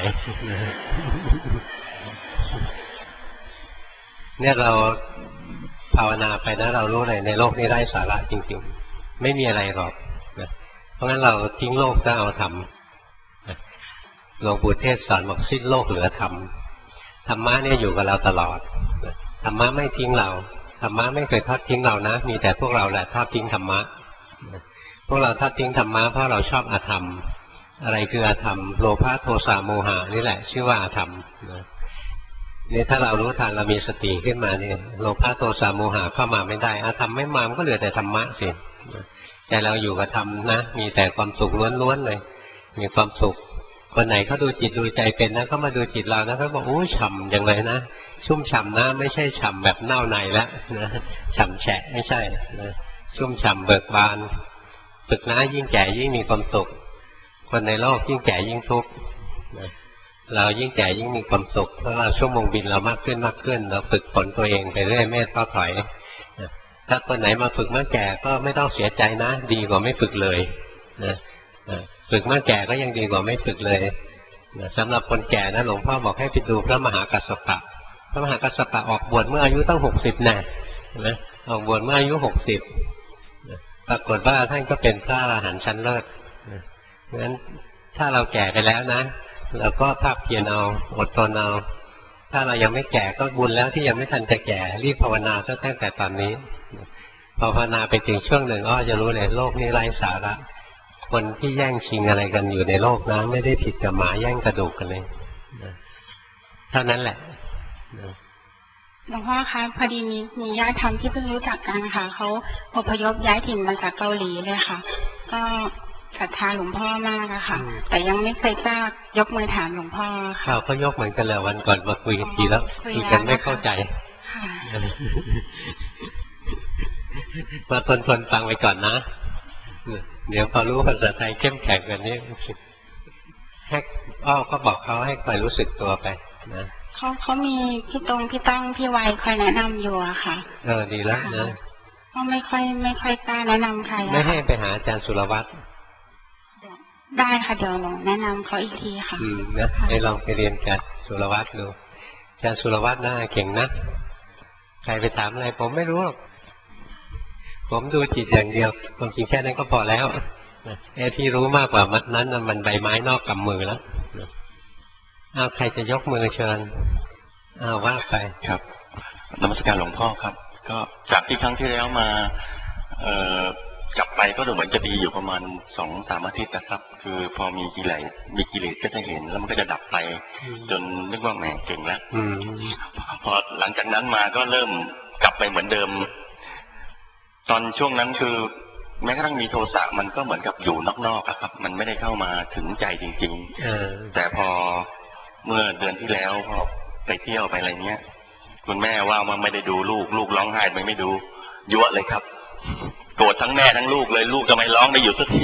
เนี่ยเราภาวนาไปนะเรารู้เลยในโลกนี้ไร้สาระจริงๆไม่มีอะไรหรอกนะเพราะงั้นเราทิ้งโลกก็เอาธรรมหลวงปู่เทศสอนบอกสิ้นโลกเหลือธรรมธรรมะเนี่ยอยู่กับเราตลอดธรรมะไม่ทิ้งเราธรรมะไม่เคยทอดทิ้งเรานะมีแต่พวกเราแหละทอดทิ้งธรรมะพวกเราทอดทิ้งธรรมะเพราะเราชอบอธรรมอะไรคืออธรรมโลภะโทสะโมหะนี่แหละชื่อว่าอธรรมนี่ถ้าเรารู้ทันเรามีสติขึ้นมาเนี่ยโลภะโทสะโมหะเข้ามาไม่ได้อธรรมไม่มามันก็เหลือแต่ธรรมะสิแต่เราอยู่กับธรรมนะมีแต่ความสุขล้วนๆเลยมีความสุขคนไหนเขาดูจิตดูใจเป็นนะเขามาดูจิตเรานะเขาบอกโอ้ฉ่ำอย่างเลยนะชุ่มฉ่ำนะไม่ใช่ฉ่ำแบบเน่าในแล้วนะฉ่ำแฉะไม่ใช่นะชุ่มฉ่ำเบิกบานฝึกนะยิ่งแก่ยิ่งมีความสุขคนในโลกยิ่งแก่ยิ่งทุกข์เรายิ่งแก่ยิ่งมีความสุขเพราะเราชั่วโมงบินเรามากขึ้นเราฝึกฝนตัวเองไปเรื่อยไม่ท้อถอยถ้าคนไหนมาฝึกเมื่อแก่ก็ไม่ต้องเสียใจนะดีกว่าไม่ฝึกเลยนะฝึกเมื่อแก่ก็ยังดีกว่าไม่ฝึกเลยสำหรับคนแก่นะหลวงพ่อบอกให้ไปดูพระมหากัสสปะพระมหากัสสปะออกบวชเมื่ออายุตั้ง60แน่นะออกบวชเมื่ออายุ60ปรากฏว่าท่านก็เป็นพระอรหันต์ชั้นเลิศงั้นถ้าเราแก่ไปแล้วนะเราก็ภาคเพียรเอาอดทนเอาถ้าเรายังไม่แก่ก็บุญแล้วที่ยังไม่ทันจะแก่รีบภาวนาซะตั้งแต่ตอนนี้ภาวนาไปถึงช่วงหนึ่งจะรู้เลยโลกนี้ไร้สาระคนที่แย่งชิงอะไรกันอยู่ในโลกนะไม่ได้ผิดกับหมาแย่งกระดูกกันเลยเท่านั้นแหละหลวงพ่อคะพอดีมีญาติธรรมที่เพิ่งรู้จักกันค่ะเขาอพยพย้ายถิ่นมาจากเกาหลีเลยค่ะก็ศรัทธาหลวงพ่อมากอะค่ะแต่ยังไม่เคยกล้ายกมือถามหลวงพ่อค่ะเขายกเหมือนกันแล้ววันก่อนมาคุยกันทีแล้วคุยกันไม่เข้าใจมาทนฟังไปก่อนนะเดี๋ยวพอรู้ภาษาไทยเข้มแข็งกันนี้ให้ก็บอกเขาให้คอยรู้สึกตัวไปนะเขามีพี่ตรงพี่ต้องพี่ไวคอยแนะนำอยู่อะค่ะดีแล้วนะเขาไม่ค่อยกล้าแนะนำใครไม่ให้ไปหาอาจารย์สุรวัตรได้ค่ะเดี๋ยวหนูแนะนำเขาอีกทีค่ะนะให้ลองไปเรียนกับสุรวัตรดูอาจารย์สุรวัตรน่าเก่งนะใครไปถามอะไรผมไม่รู้หรอกผมดูจิตอย่างเดียวความจริงแค่นั้นก็พอแล้วไอ้ที่รู้มากกว่านั้นมันใบไม้นอกกำมือแล้วใครจะยกมือเชิญว่าไปครับนมัสการหลวงพ่อครับก็จากที่ครั้งที่แล้วมากลับไปก็ดูเหมือนจะดีอยู่ประมาณ 2-3 อาทิตย์นะครับคือพอมีกิเลสก็จะเห็นแล้วมันก็จะดับไปจนนึกว่าแหมเก่งแล้วพอหลังจากนั้นมาก็เริ่มกลับไปเหมือนเดิมตอนช่วงนั้นคือแม้กระทั่งมีโทสะมันก็เหมือนกับอยู่นอกๆครับมันไม่ได้เข้ามาถึงใจจริงๆแต่พอเมื่อเดือนที่แล้วพอไปเที่ยวไปอะไรเงี้ยคุณแม่ว่ามันไม่ได้ดูลูกร้องไห้ไม่ดูยั่วเลยครับโกรธทั้งแม่ทั้งลูกเลยลูกทำไมร้องไม่หยุดสักที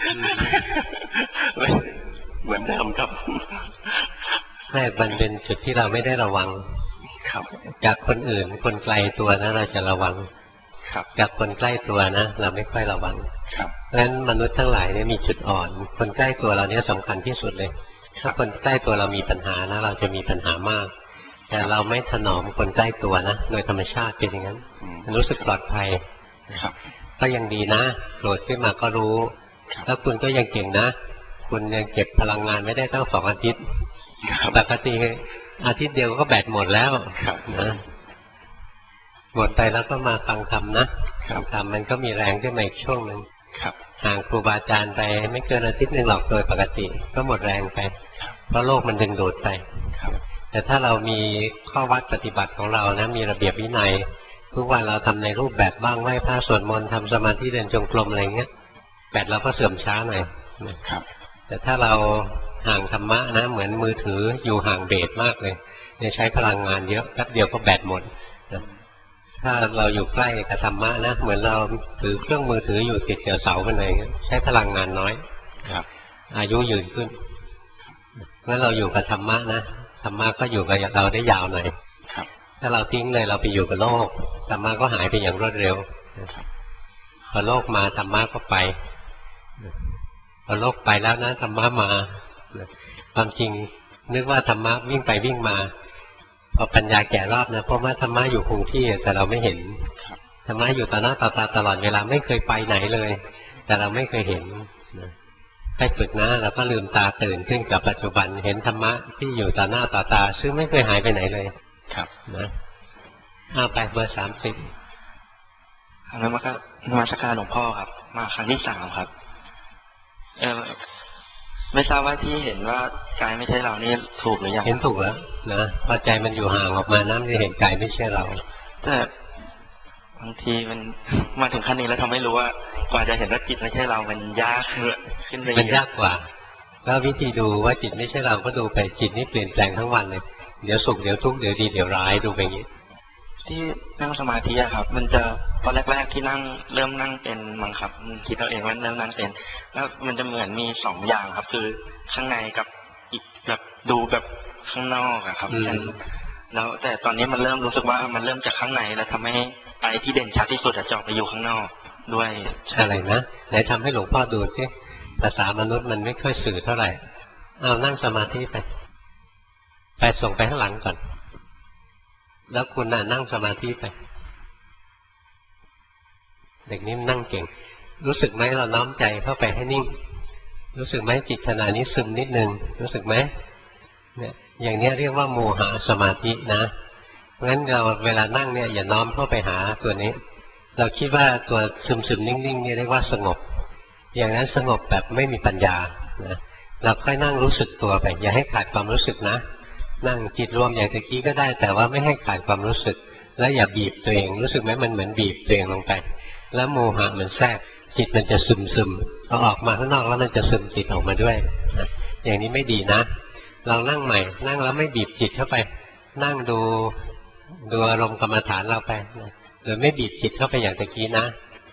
เหมือนเดิมครับแม่มันเป็นจุดที่เราไม่ได้ระวังครับจากคนอื่นคนไกลตัวนะเราจะระวังครับจากคนใกล้ตัวนะเราไม่ค่อยระวังครับเพราะฉะนั้นมนุษย์ทั้งหลายเนี่ยมีจุดอ่อนคนใกล้ตัวเราเนี่ยสำคัญที่สุดเลยถ้าคนใกล้ตัวเรามีปัญหานะเราจะมีปัญหามากแต่เราไม่ถนอมคนใกล้ตัวนะโดยธรรมชาติเป็นอย่างนั้นรู้สึกปลอดภัยก็ยังดีนะโกรธขึ้นมาก็รู้แล้วคุณก็ยังเก่งนะคุณยังเก็บพลังงานไม่ได้ตั้ง2 อาทิตย์ปกติอาทิตย์เดียวก็แบตหมดแล้วนะหมดไปแล้วก็มาฟังธรรมนะฟังธรรมมันก็มีแรงขึ้นมาอีกช่วงหนึ่งห่างครูบาอาจารย์ไปไม่เกินอาทิตย์นึงหรอกโดยปกติก็หมดแรงไปเพราะโลกมันดึงดูดไปแต่ถ้าเรามีข้อวัดปฏิบัติของเรานะมีระเบียบวินัยทุกวันเราทำในรูปแบบบ้างไหว้พระสวดมนต์ทำสมาธิเดินจงกรมอะไรเงี้ยแบตเราก็เสื่อมช้าหน่อยแต่ถ้าเราห่างธรรมะนะเหมือนมือถืออยู่ห่างเบสมากเลยเนี่ยใช้พลังงานเยอะแป๊บเดียวก็แบตหมดถ้าเราอยู่ใกล้กับธรรมะนะเหมือนเราถือเครื่องมือถืออยู่ติดกับเสาเป็นอะไรเงี้ยใช้พลังงานน้อยอายุยืนขึ้นเมื่อเราอยู่กับธรรมะนะธรรมะก็อยู่กับเราได้ยาวหน่อยถ้าเราทิ้งเลยเราไปอยู่กับโลกธรรมะก็หายไปอย่างรวดเร็วพอโลกมาธรรมะก็ไปพอโลกไปแล้วนะธรรมะมาความจริงนึกว่าธรรมะวิ่งไปวิ่งมาพอปัญญาแก่รอบนะเพราะว่าธรรมะอยู่คงที่แต่เราไม่เห็นธรรมะอยู่ต่อหน้าต่อตาตลอดเวลาไม่เคยไปไหนเลยแต่เราไม่เคยเห็นไปฝึกนะเราก็ลืมตาตื่นขึ้นกับปัจจุบันเห็นธรรมะที่อยู่ต่อหน้าต่อตาซึ่งไม่เคยหายไปไหนเลยครับนะไปเบอร์30 นมัสการหลวงพ่อครับมาครั้งที่3ครับไม่ทราบว่าที่เห็นว่ากายไม่ใช่เรานี่ถูกหรือยังเห็นถูกแล้วนะพอใจมันอยู่ห่างออกมานะจะเห็นกายไม่ใช่เราแต่บางทีมันมาถึงขั้นนี้แล้วทำให้รู้ว่ากว่าจะเห็นว่าจิตไม่ใช่เรามันยากขึ้นไปมันยากกว่าแล้ววิธีดูว่าจิตไม่ใช่เราก็ดูไปจิตนี่เปลี่ยนแปลงทั้งวันเลยเดี๋ยวสุขเดี๋ยวทุกข์เดี๋ยวดีเดี๋ยวร้ายดูไปอย่างนี้ที่นั่งสมาธิอะครับมันจะตอนแรกๆที่นั่งเริ่มนั่งเป็นมั้งครับคิดเอาเองว่าเริ่มนั่งเป็นแล้วมันจะเหมือนมี2 อย่างครับคือข้างในกับอีกแบบดูแบบข้างนอกอะครับแล้วแต่ตอนนี้มันเริ่มรู้สึกว่ามันเริ่มจากข้างในแล้วทำให้ไอ้ที่เด่นชัดที่สุดจะออกไปอยู่ข้างนอกด้วยอะไรนะไหนทำให้หลวงพ่อดูสิภาษามนุษย์มันไม่ค่อยสื่อเท่าไหร่เอานั่งสมาธิไปส่งไปข้างหลังก่อนแล้วคุณนั่งสมาธิไปเด็กนี้นั่งเก่งรู้สึกไหมเราน้อมใจเข้าไปให้นิ่งรู้สึกไหมจิตขณะนี้ซึมนิดนึงรู้สึกไหมเนี่ยอย่างนี้เรียกว่าโมหะสมาธินะงั้นเราเวลานั่งเนี่ยอย่าน้อมเข้าไปหาตัวนี้เราคิดว่าตัวซึมนิ่งๆนี่เรียกว่าสงบอย่างนั้นสงบแบบไม่มีปัญญานะเราค่อยนั่งรู้สึกตัวไปอย่าให้ขาดความรู้สึกนะนั่งจิตรวมอย่างตะกี้ก็ได้แต่ว่าไม่ให้ขาดความรู้สึกแล้วอย่าบีบตัวเองรู้สึกไหมมันเหมือนบีบตัวเองลงไปแล้วโมหะมันแทรกจิตมันจะซึมเอาออกมาข้างนอกแล้วมันจะซึมจิตออกมาด้วยนะอย่างนี้ไม่ดีนะลองนั่งใหม่นั่งแล้วไม่บีบจิตเข้าไปนั่งดูอารมณ์กรรมฐานเราไปนะหรือไม่บีบจิตเข้าไปอย่างตะกี้นะ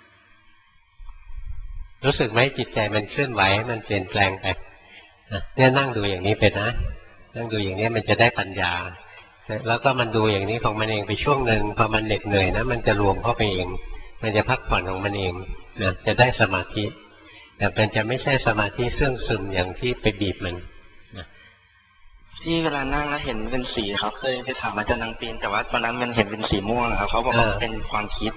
รู้สึกไหมจิตใจมันเคลื่อนไหวมันเปลี่ยนแปลงไปเนี่ยนั่งดูอย่างนี้ไปนะนั่งดูอย่างนี้มันจะได้ปัญญาแล้วก็มันดูอย่างนี้ของมันเองไปช่วงหนึ่งพอมันเหน็ดเหนื่อยนะมันจะรวมเข้าไปเองมันจะพักผ่อนของมันเองนะจะได้สมาธิแต่มันจะไม่ใช่สมาธิเสื่องซึมอย่างที่ไปบีบมันนะที่เวลานั่งแล้วเห็นเป็นสีครับเคยถามอาจารย์นางตีนแต่ว่าตอนนั้นมันเห็นเป็นสีม่วงครับเขาบอกว่าเป็นความคิด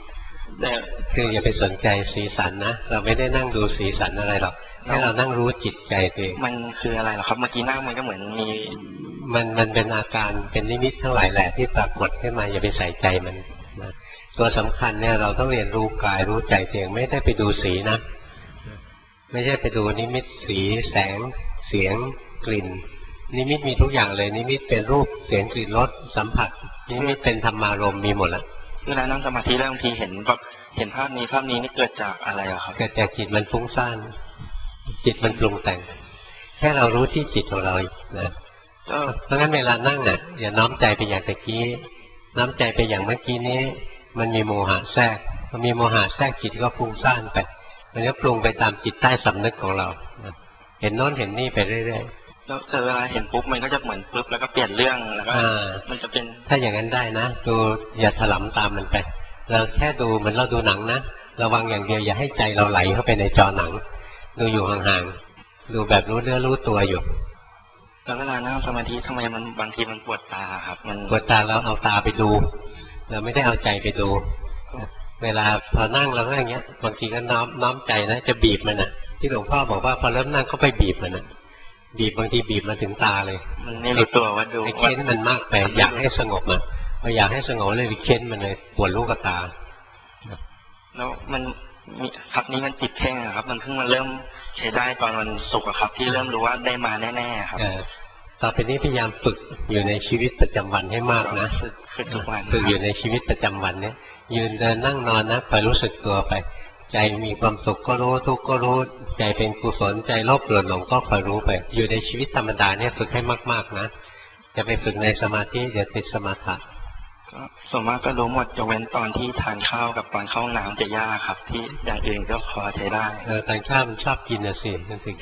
แต่คืออย่าไปสนใจสีสันนะเราไม่ได้นั่งดูสีสันอะไรหรอกให้เรานั่งรู้จิตใจตัวเองมันคืออะไรหรอครับเมื่อกี้นั่งมันก็เหมือนมีมันเป็นอาการเป็นนิมิตทั้งหลายแหละที่ปรากฏขึ้นมาอย่าไปใส่ใจมันนะตัวสำคัญเนี่ยเราต้องเรียนรู้กายรู้ใจตัวเองไม่ได้ไปดูสีนะไม่ใช่ไปดูนิมิตสีแสงเสียงกลิ่นนิมิตมีทุกอย่างเลยนิมิตเป็นรูปเสียงกลิ่นรสสัมผัสนิมิตเป็นธรรมารมณ์มีหมดละเวลานั่งสมาธิแล้วบางทีเห็นแบบเห็นภาพนี้นี่เกิดจากอะไรอะครับเกิดจากจิตมันฟุ้งซ่านจิตมันปรุงแต่งแค่เรารู้ที่จิตของเรานะเพราะงั้นเวลานั่งเนี่ยอย่าน้อมใจไปอย่างตะกี้น้อมใจไปอย่างเมื่อกี้นี้มันมีโมหะแทรกพอมีโมหะแทรกจิตก็ฟุ้งซ่านไปมันก็ปรุงไปตามจิตใต้สำนึกของเราเห็นโน้นเห็นนี่ไปเรื่อยๆแล้วเวลาเห็นปุ๊บมันก็จะเหมือนปุ๊บแล้วก็เปลี่ยนเรื่องแล้วก็มันจะเป็นถ้าอย่างนั้นได้นะดูอย่าถลำตามมันไปเราแค่ดูเหมือนเราดูหนังนะระวังอย่างเดียวอย่าให้ใจเราไหลเข้าไปในจอหนังดูอยู่ห่างๆดูแบบรู้เนื้อรู้ตัวอยู่แล้วเวลานั่งสมาธิทำไมมันบางทีมันปวดตาครับมันปวดตาเราเอาตาไปดูเราไม่ได้เอาใจไปดูเวลาพอนั่งเราก็อย่างเงี้ยบางทีก็น้อมใจนะจะบีบมันนะที่หลวงพ่อบอกว่าพอเริ่มนั่งก็ไปบีบมันนะบีบบางทีบีบมาถึงตาเลยมันไม่รู้ตัวว่าดูไอ้เค้นมันมากไปอยากให้สงบมาพออยากให้สงบเลยเค้นมันเลยปวดลูกตาแล้วมันมีครับนี้มันติดแท่งครับมันเพิ่งมาเริ่มใช้ได้ตอนวันศุกร์ครับที่เริ่มรู้ว่าได้มาแน่ๆครับต่อไปนี้พยายามฝึกอยู่ในชีวิตประจำวันให้มากนะฝึกทุกวันฝึกอยู่ในชีวิตประจำวันเนี้ยยืนเดินนั่งนอนนะคอยรู้สึกตัวไปใจมีความสุขก็รู้ทุกข์ก็รู้ใจเป็นกุศลใจโลภโกรธหลงก็คอยรู้ไปอยู่ในชีวิตธรรมดาเนี่ยฝึกให้มากๆนะจะไปฝึกในสมาธิเดี๋ยวติดสมาธิส่วนมากก็รู้หมดยกเว้นตอนที่ทานข้าวกับตอนเข้าห้องน้ำจะยากครับที่อย่างอื่นก็พอใช้ได้ตอนข้าวมันชอบกินนะสิมันถึง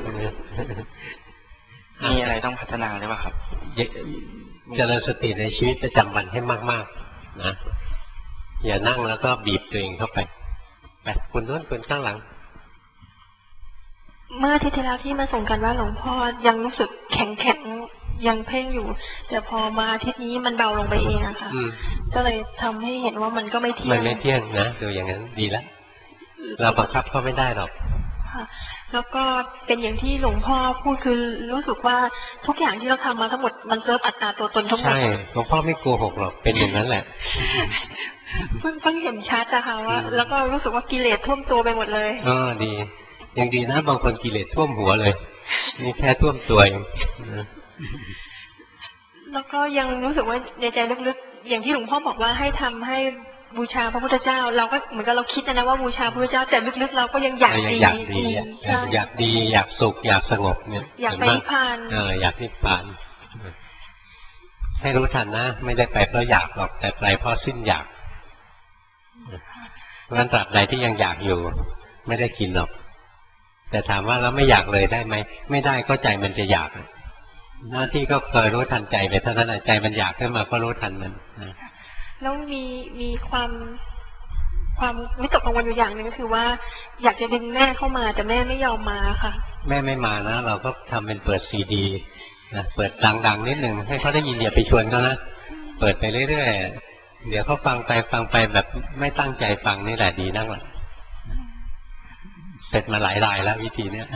มีอะไรต้องพัฒนาหรือเปล่าครับเจริญสติในชีวิตประจำวันให้มากๆนะอย่านั่งแล้วก็บีบตัวเองเข้าไปไปคุณนู้นคุณข้างหลังเมื่ออาทิตย์ที่แล้วที่มาส่งกันว่าหลวงพ่อยังรู้สึกแข็งยังเพ่งอยู่แต่พอมาอาทิตย์นี้มันเบาลงไปเองอะค่ะก็เลยทำให้เห็นว่ามันก็ไม่เที่ยงมันไม่เที่ยงนะดูอย่างนั้นดีแล้วเราบังคับเขาไม่ได้หรอกแล้วก็เป็นอย่างที่หลวงพ่อพูดคือรู้สึกว่าทุกอย่างที่เราทำมาทั้งหมดมันเซิร์ฟอัตตาตัวตนทั้งหมดใช่หลวงพ่อไม่โกหกหรอกเป็นอย่างนั้นแหละเพิ่งเห็นชัดอะค่ะว่าแล้วก็รู้สึกว่ากิเลสท่วมตัวไปหมดเลยดียังดีนะบางคนกิเลสท่วมหัวเลยนี่แค่ท่วมตัวเองแล้วก็ยังรู้สึกว่าในใจลึกๆอย่างที่หลวงพ่อบอกว่าให้ทำให้บูชาพระพุทธเจ้าเราก็เหมือนกับเราคิดนะว่าบูชาพระพุทธเจ้าแต่ลึกๆเราก็ยังอยากดีอยากดีอยากสุขอยากสงบเนี่ยอยากไปนิพพานอยากนิพพานให้รู้ทันนะไม่ได้ไปเพราะอยากหรอกแต่ไปเพราะสิ้นอยากงั้นตราบใดที่ยังอยากอยู่ไม่ได้กินหรอกแต่ถามว่าแล้วไม่อยากเลยได้ไหมไม่ได้ก็ใจมันจะอยากหน้าที่ก็เคยรู้ทันใจไปเท่านั้นใจมันอยากขึ้นมาก็รู้ทันมันแล้วมีความวิตกกังวลอยู่อย่างหนึ่งก็คือว่าอยากจะดึงแม่เข้ามาแต่แม่ไม่ยอมมาค่ะแม่ไม่มานะเราก็ทำเป็นเปิดซีดีนะเปิดดังๆนิดหนึ่งให้เขาได้ยินอย่าไปชวนเขานะเปิดไปเรื่อยๆเดี๋ยวเขาฟังไปแบบไม่ตั้งใจฟังนี่แหละดีนักละเสร็จมาหลายรายแล้ววิธีเนี้ย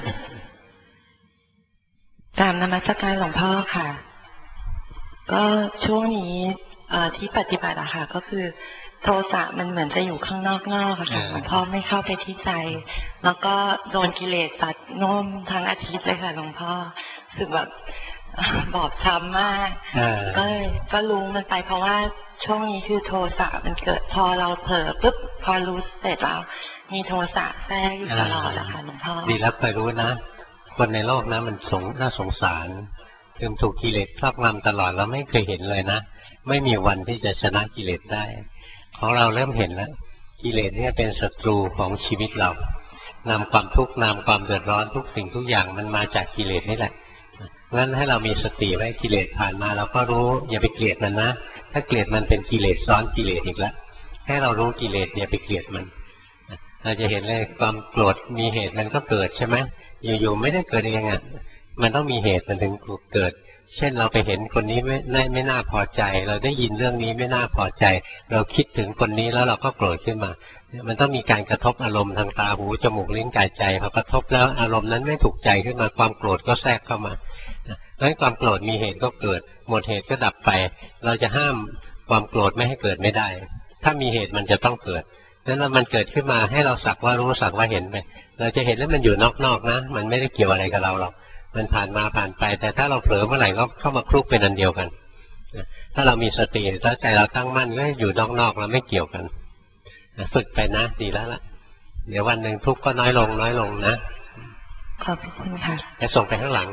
กราบนมัสการหลวงพ่อค่ะก็ช่วงนี้ที่ปฏิบัติอะค่ะก็คือโทสะมันเหมือนจะอยู่ข้างนอกค่ะหลวงพ่อไม่เข้าไปที่ใจแล้วก็โดนกิเลสตัดน่มทั้งอาทิตย์เลยค่ะหลวงพ่อรู้สึกแบบบอบช้ำมากก็รู้มันไปเพราะว่าช่วงนี้คือโทสะมันเกิดพอเราเผลอปุ๊บพอรู้เสร็จแล้วมีโทสะแทรกอยู่ตลอดอะค่ะหลวงพ่อดีแล้วเคยรู้นะคนในโลกนะมันน่าสงสารจนถูกกิเลสครอบงำตลอดเราไม่เคยเห็นเลยนะไม่มีวันที่จะชนะกิเลสได้ของเราเริ่มเห็นแล้วกิเลสเนี่ยเป็นศัตรูของชีวิตเรานำความทุกข์นำความเดือดร้อนทุกสิ่งทุกอย่างมันมาจากกิเลสนี่แหละงั้นให้เรามีสติไว้กิเลสผ่านมาเราก็รู้อย่าไปเกลียดมันนะถ้าเกลียดมันเป็นกิเลสซ้อนกิเลสอีกแล้วให้เรารู้กิเลสอย่าไปเกลียดมันเราจะเห็นเลยความโกรธมีเหตุมันก็เกิดใช่ไหมอยู่ๆไม่ได้เกิดเองอ่ะมันต้องมีเหตุมันถึงเกิดเช่นเราไปเห็นคนนี้ไม่น่าพอใจเราได้ยินเรื่องนี้ไม่น่าพอใจเราคิดถึงคนนี้แล้วเราก็โกรธขึ้นมามันต้องมีการกระทบอารมณ์ทางตาหูจมูกลิ้นกายใจพอกระทบแล้วอารมณ์นั้นไม่ถูกใจขึ้นมาความโกรธก็แทรกเข้ามาแล้วความโกรธมีเหตุก็เกิดหมดเหตุก็ดับไปเราจะห้ามความโกรธไม่ให้เกิดไม่ได้ถ้ามีเหตุมันจะต้องเกิดนั้นมันเกิดขึ้นมาให้เราสักว่ารู้สักว่าเห็นไปเราจะเห็นแล้วมันอยู่นอกๆนะมันไม่ได้เกี่ยวอะไรกับเราหรอกมันผ่านมาผ่านไปแต่ถ้าเราเผลอเมื่อไหร่ก็เข้ามาคลุกเป็นอันเดียวกันถ้าเรามีสติถ้าใจเราตั้งมั่นก็อยู่นอกๆแล้วไม่เกี่ยวกันฝึกไปนะดีแล้วล่ะเดี๋ยววันหนึ่งทุกข์ก็น้อยลงนะขอบคุณค่ะจะส่งไปข้างหลัง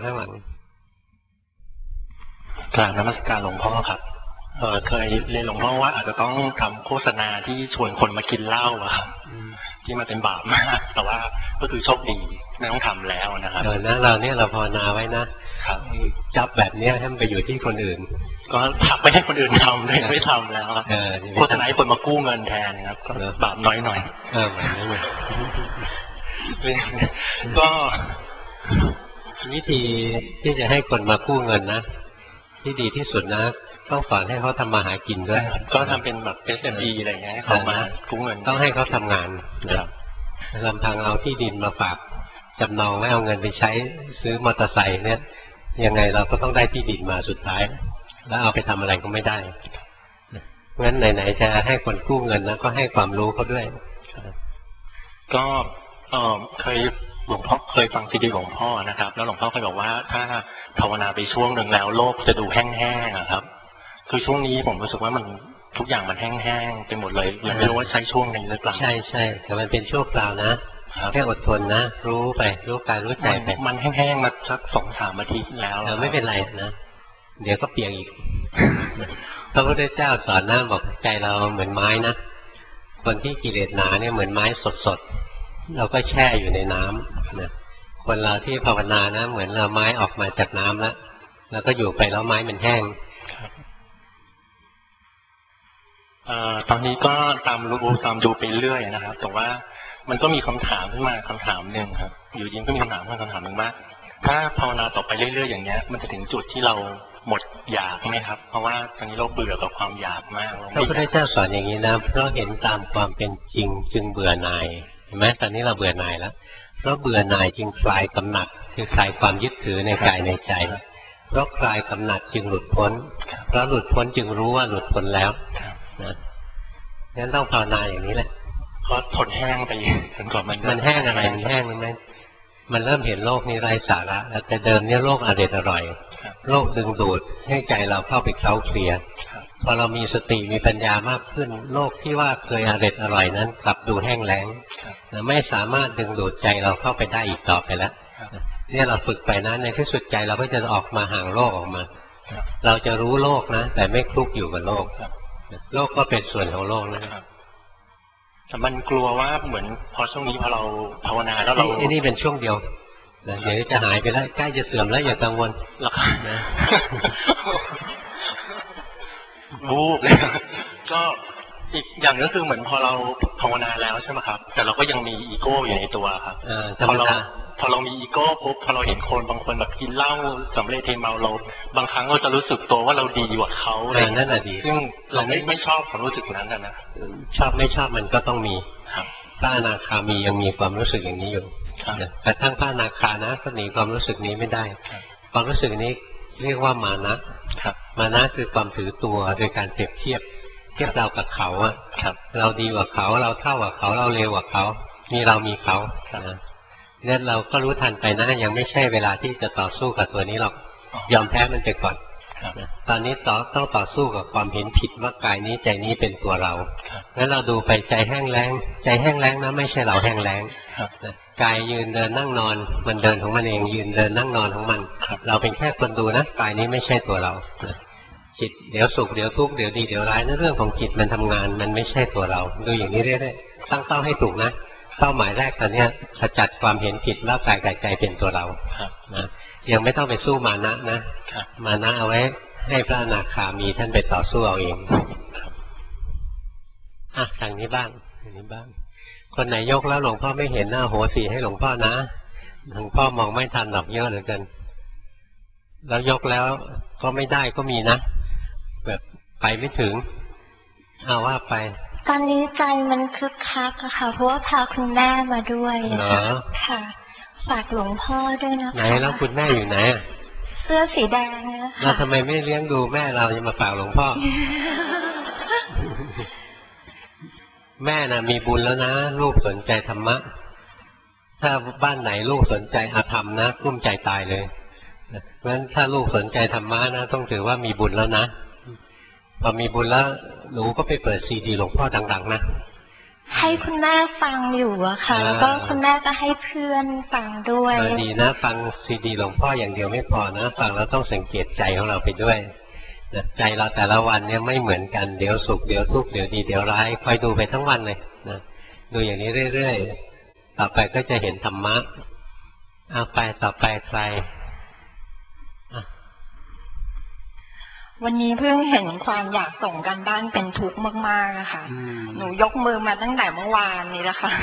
กราบนมัสการหลวงพ่อครับเคยเรียนหลวงพ่อว่าอาจจะต้องทำโฆษณาที่ชวนคนมากินเหล้าอะครับที่มันเป็นบาปมากแต่ว่าก็คือโชคดีไม่ต้องทำแล้วนะครับนะเราเนี่ยเราภาวนาไว้นะครับจับแบบเนี้ยให้มันไปอยู่ที่คนอื่นก็ผักไปให้คนอื่นทำเลยไม่ทำแล้วโฆษณาให้คนมากู้เงินแทนครับก็บาปน้อยหน่อยก็วิธีที่จะให้คนมากู้เงินนะที่ดีที่สุดนะต้องสอนให้เขาทำมาหากินด้วยก็ทำเป็นแบบ SME อะไรเงี้ยให้เขามากู้เงินต้องให้เขาทำงานนะครับลำพังเอาที่ดินมาฝากจำนองไม่เอาเงินไปใช้ซื้อมอเตอร์ไซค์เนี่ยยังไงเราก็ต้องได้ที่ดินมาสุดท้ายแล้วเอาไปทำอะไรก็ไม่ได้งั้นไหนๆจะให้คนกู้เงินนะก็ให้ความรู้เขาด้วยก็เคยหลวงพ่อเคยฟังซีดีหลวงพ่อนะครับแล้วหลวงพ่อเคยบอกว่าถ้าภาวนาไปช่วงหนึ่งแล้วโลกจะดูแห้งๆครับคือช่วงนี้ผมรู้สึกว่ามันทุกอย่างมันแห้งๆไปหมดเลยยังไม่รู้ว่าใช้ช่วงนี้หรือเปล่าใช่แต่มันเป็นชั่วคราวนะแค่อดทนนะรู้ไปรู้กายรู้ใจไปมันแห้งๆมาสัก 2-3 อาทิตย์แล้วไม่เป็นไรนะเดี๋ยวก็เปียกอีกพระพุทธเจ้าสอนนะบอกใจเราเหมือนไม้นะคนที่กิเลสหนาเนี่ยเหมือนไม้สดๆเราก็แช่อยู่ในน้ำนะคนเราที่ภาวนานะเหมือนเราไม้ออกมาจากน้ำแล้วก็อยู่ไปแล้วไม้มันแห้งตอนนี้ก็ตามดูไปเรื่อยนะครับแต่ว่ามันก็มีคำถามขึ้นมาคำถามหนึ่งครับอยู่ดีก็มีคำถามหนึ่งว่าถ้าภาวนาต่อไปเรื่อยๆอย่างเงี้ยมันจะถึงจุดที่เราหมดอยากไหมครับเพราะว่าตอนนี้เราเบื่อกับความอยากมากพระพุทธเจ้าสอนอย่างนี้นะเพราะเห็นตามความเป็นจริงจึงเบื่อหน่ายเห็นไหมตอนนี้เราเบื่อหน่ายแล้วเพราะเบื่อหน่ายจึงคลายกำหนัดคือคลายความยึดถือในกายในใจเพราะคลายกำหนัดจึงหลุดพ้นเพราะหลุดพ้นจึงรู้ว่าหลุดพ้นแล้วนะงั้นต้องภาวนาอย่างนี้แหละเพราะทนแห้งไปจนกว่ามันแห้งอะไรมันแห้งไหมมันเริ่มเห็นโลกนี้ไร้สาระแต่เดิมเนี่ยโลกอร่อยโลกดึงดูดให้ใจเราเข้าไปเคล้าเคลียพอเรามีสติมีปัญญามากขึ้นโลกที่ว่าเคยอร่อยนั้นกลับดูแห้งแล้งไม่สามารถดึงดูดใจเราเข้าไปได้อีกต่อไปแล้วเนี่ยเราฝึกไปนะในที่สุดใจเราก็จะออกมาห่างโลกออกมาเราจะรู้โลกนะแต่ไม่คลุกอยู่กับโลกโลกก็เป็นส่วนของโลกนะครับแต่มันกลัวว่าเหมือนพอช่วงนี้พอเราภาวนาแล้วเรานี่เป็นช่วงเดียวเดี๋ยวจะหายไปแล้วใกล้จะเสื่อมแล้วอย่ากังวลหรอกนะบูบเลยก็อีกอย่างก็คือเหมือนพอเราภาวนาแล้วใช่ไหมครับแต่เราก็ยังมีอีโก้อยู่ในตัวครับพอเรามีอีโก้ปุ๊บพอเราเห็นคนบางคนแบบกินเหล้าสำเร็จเทเมาเราบางครั้งเราจะรู้สึกตัวว่าเราดีกว่าเขาอะไรนั่นแหละดีซึ่งเราไม่ชอบความรู้สึกนั้นนะชอบไม่ชอบมันก็ต้องมีพระอนาคามียังมีความรู้สึกอย่างนี้อยู่แต่ทั้งพระอนาคานะก็หนีความรู้สึกนี้ไม่ได้ความรู้สึกนี้เรียกว่ามานะมานะคือความถือตัวโดยการเปรียบเทียบเรากับเขาอ่ะเราดีกว่าเขาเราเท่ากว่าเขาเราเลวกว่าเขามีเรามีเขาเนี่ยเราก็รู้ทันไปนะยังไม่ใช่เวลาที่จะต่อสู้กับตัวนี้หรอกยอมแพ้มันไปก่อนตอนนี้ต้องต่อสู้กับความเห็นผิดว่ากายนี้ใจนี้เป็นตัวเรางั้นเราดูไปใจแห้งแล้งใจแห้งแล้งนะไม่ใช่เราแห้งแล้งกายยืนเดินนั่งนอนมันเดินของมันเองยืนเดินนั่งนอนของมันเราเป็นแค่คนดูนะกายนี้ไม่ใช่ตัวเราจิตเดี๋ยวสุขเดี๋ยวทุกข์เดี๋ยวดีเดี๋ยวร้ายนั่นเรื่องของจิตมันทำงานมันไม่ใช่ตัวเราดูอย่างนี้เรื่อยๆตั้งเป้าให้ถูกนะเป้าหมายแรกตอนนี้ขจัดความเห็นผิดว่ากายกับใจเป็นตัวเรานะยังไม่ต้องไปสู้มานะนะมานะเอาไว้ให้พระอนาคามีท่านไปต่อสู้เอาเองทางนี้บ้างคนไหนยกแล้วหลวงพ่อไม่เห็นหน้าโหสีให้หลวงพ่อนะหลวงพ่อมองไม่ทันหรอกเยอะเหลือเกินแล้วยกแล้วก็ไม่ได้ก็มีนะแบบไปไม่ถึงเอาว่าไปตอนนี้ใจมันคึกคักค่ะเพราะว่าพาคุณแม่มาด้วยค่ะฝากหลวงพ่อด้วยนะคะไหนแล้วคุณแม่อยู่ไหนเสื้อสีแดงนะคะเราทำไมไม่เลี้ยงดูแม่เราจะมาฝากหลวงพ่อ แม่น่ะมีบุญแล้วนะลูกสนใจธรรมะถ้าบ้านไหนลูกสนใจอาธรรมนะกลุ้มใจตายเลยเพราะฉะนั้นถ้าลูกสนใจธรรมะนะต้องถือว่ามีบุญแล้วนะพอมีบุญแล้วหนูก็ไปเปิดซีดีหลวงพ่อดังๆนะให้คุณแม่ฟังอยู่อะค่ะแล้วก็คุณแม่ก็ให้เพื่อนฟังด้วยดีนะฟังซีดีหลวงพ่ออย่างเดียวไม่พอนะฟังแล้วต้องสังเกตใจของเราไปด้วยใจเราแต่ละวันเนี่ยไม่เหมือนกันเดี๋ยวสุขเดี๋ยวทุกข์เดี๋ยวดีเดี๋ยวร้ายคอยดูไปทั้งวันเลยนะดูอย่างนี้เรื่อยๆต่อไปก็จะเห็นธรรมะเอาไปต่อไปใครวันนี้เพิ่งเห็นความอยากส่งกันบ้านเป็นทุกข์มากๆนะคะหนูยกมือมาตั้งแต่เมื่อวานนี้แล้วค่ะ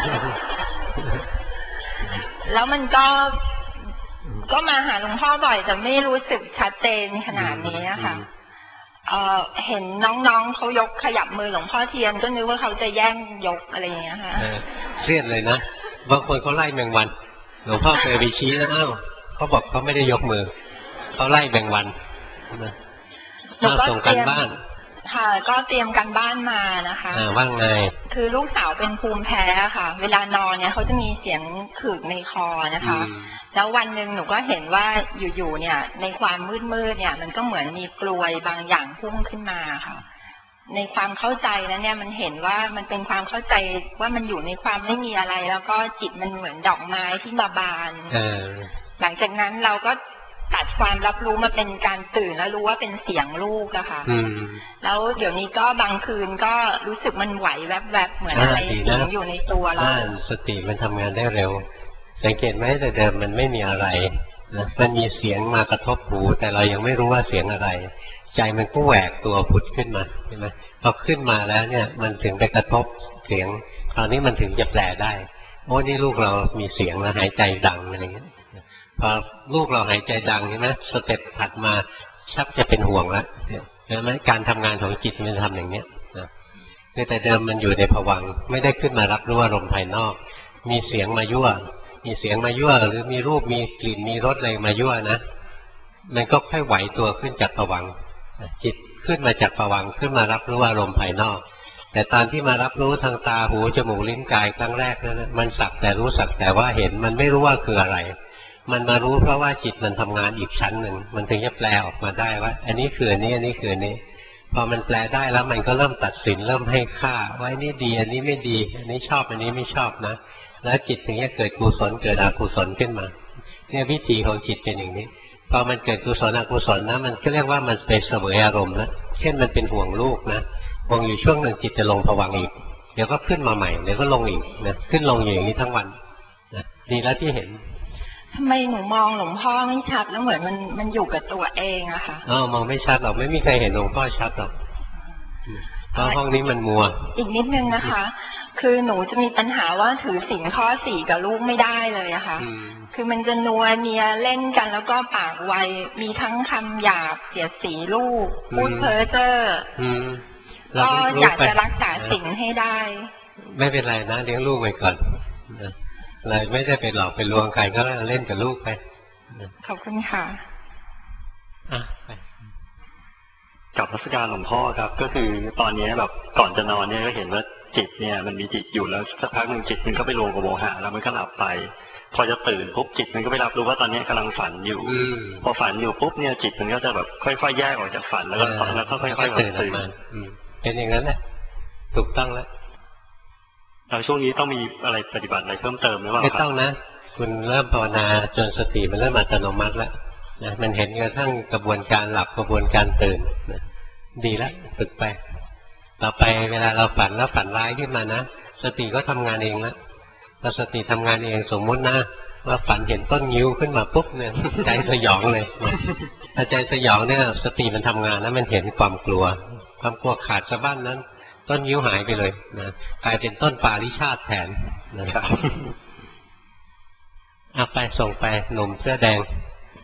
แล้วมันก็มาหาหลวงพ่อบ่อยแต่ไม่รู้สึกชัดเจนขนาดนี้ค่ะเห็นน้องๆเขายกขยับมือหลวงพ่อเทียนก็นึกว่าเขาจะแย่งยกอะไรอย่างเงี้ยค่ะเครียดเลยนะบางคนเขาไล่แมงวันหลวงพ่อเคยไปชี้แล้วเขาบอกเขาไม่ได้ยกมือเขาไล่แมงวันนะส่งกันบ้านค่ะก็เตรียมกันบ้านมานะคะว่างไงคือลูกสาวเป็นภูมิแพ้ค่ะเวลานอนเนี่ยเขาจะมีเสียงขึกในคอนะคะแล้ววันหนึ่งหนูก็เห็นว่าอยู่ๆเนี่ยในความมืดๆเนี่ยมันก็เหมือนมีกลวยบางอย่างพุ่งขึ้นมาค่ะในความเข้าใจนั้นเนี่ยมันเห็นว่ามันเป็นความเข้าใจว่ามันอยู่ในความไม่มีอะไรแล้วก็จิตมันเหมือนดอกไม้ที่มาบานหลังจากนั้นเราก็ตัดความรับรู้มาเป็นการตื่นแล้วรู้ว่าเป็นเสียงลูกอะค่ะแล้วเดี๋ยวนี้ก็บางคืนก็รู้สึกมันไหวแวบๆเหมือนอะไรสิงอยู่ในตัวเราสติมันทำงานได้เร็วสังเกตไหมแต่เดิมมันไม่มีอะไรนะมันมีเสียงมากระทบหูแต่เรายังไม่รู้ว่าเสียงอะไรใจมันก็แหวกตัวผุดขึ้นมาใช่ไหมพอขึ้นมาแล้วเนี่ยมันถึงไปกระทบเสียงคราวนี้มันถึงจะแปลได้โอ้นี่ลูกเรามีเสียงแล้วหายใจดังอะไรเงี้ยพอลูกเราหายใจดังใช่ไหมสเต็ปถัดมาชักจะเป็นห่วงแล้วเห็นไหมการทำงานของจิตมันทำอย่างเนี้ยคือแต่เดิมมันอยู่ในภวังค์ไม่ได้ขึ้นมารับรู้อารมณ์ภายนอกมีเสียงมายั่วมีเสียงมายั่วหรือมีรูปมีกลิ่นมีรสอะไรมายั่วนะมันก็ค่อยไหวตัวขึ้นจากภวังค์จิตขึ้นมาจากภวังค์ขึ้นมารับรู้อารมณ์ภายนอกแต่ตอนที่มารับรู้ทางตาหูจมูกลิ้นกายครั้งแรกนั้นมันสักแต่รู้สักแต่ว่าเห็นมันไม่รู้ว่าคืออะไรมันมารู้เพราะว่าจิตมันทำงานอีกชั้นหนึ่งมันถึงจะแปลออกมาได้ว่าอันนี้คืออันนี้อันนี้คืออันนี้พอมันแปลได้แล้วมันก็เริ่มตัดสินเริ่มให้ค่าว่าอันนี้ดีอันนี้ไม่ดีอันนี้ชอบอันนี้ไม่ชอบนะแล้วจิตถึงจะเกิดกุศลเกิดอกุศลขึ้นมาเนี่ยวิธีของจิตเป็นอย่างนี้พอมันเกิดกุศลอกุศลนะมันก็เรียกว่ามันเป็นเสวยอารมณ์นะเช่นมันเป็นห่วงลูกนะห่วงอยู่ช่วงหนึ่งจิตจะลงภวังค์อีกเดี๋ยวก็ขึ้นมาใหม่เดี๋ยวก็ลงอีกนะขึ้นลงอย่างนี้ทั้งวันนะดีแล้วที่เห็นทำไมหนูมองหลวงพ่อไม่ชัดแล้วเหมือนมันอยู่กับตัวเองอะค่ะมองไม่ชัดหรอกไม่มีใครเห็นหลวงพ่อชัดหรอกเพราะห้องนี้มันมัวอีกนิดนึงนะคะคือหนูจะมีปัญหาว่าถือศีลข้อ 4กับลูกไม่ได้เลยอะค่ะคือมันจะนัวเนียเล่นกันแล้วก็ปากไวมีทั้งคำหยาบเสียดสีลูกพูดเพ้อเจ้อก็อยากจะรักษาศีลให้ได้ไม่เป็นไรนะเลี้ยงลูกไปก่อนเลยไม่ได้ไปหลอกไปลวงใครก็เล่นกับลูกไปขอบคุณค่ะไปกับรัชการหลวงพ่อครับก็คือตอนนี้แบบก่อนจะนอนเนี่ยก็เห็นว่าจิตเนี่ยมันมีจิตอยู่แล้วสักพักหนึ่งจิตมันก็ไปรวมกับโมหะแล้วมันก็หลับไปพอจะตื่นปุ๊บจิตมันก็ไปรับรู้ว่าตอนนี้กำลังฝันอยู่พอฝันอยู่ปุ๊บเนี่ยจิตมันก็จะแบบค่อยๆแยกออกจากฝันแล้วก็ฝันแล้วก็ค่อยๆตื่นเป็นอย่างนั้นแหละถูกต้องแล้วช่วงนี้ต้องมีอะไรปฏิบัติอะไรเพิ่มเติมไหมว่าไม่ต้องนะคุณเริ่มภาวนาจนสติมันเริ่มอัตโนมัติแล้วนะมันเห็นกระทั่งกระบวนการหลับกระบวนการตื่นนะดีแล้วฝึกไปต่อไปเวลาเราฝันแล้วฝันร้ายขึ้นมานะสติก็ทำงานเองแล้วพอสติทำงานเองสมมตินะว่าฝันเห็นต้นงิ้วขึ้นมาปุ๊บเนี่ยใจสยองเลยถ้าใจสยองเนี่ยสติมันทำงานแล้วมันเห็นความกลัวขาดสะบั้นนั้นต้นงิ้วหายไปเลยนะกลายเป็นต้นปาริชาติแทนนะครับเอาไปส่งไปหนุ่มเสื้อแดง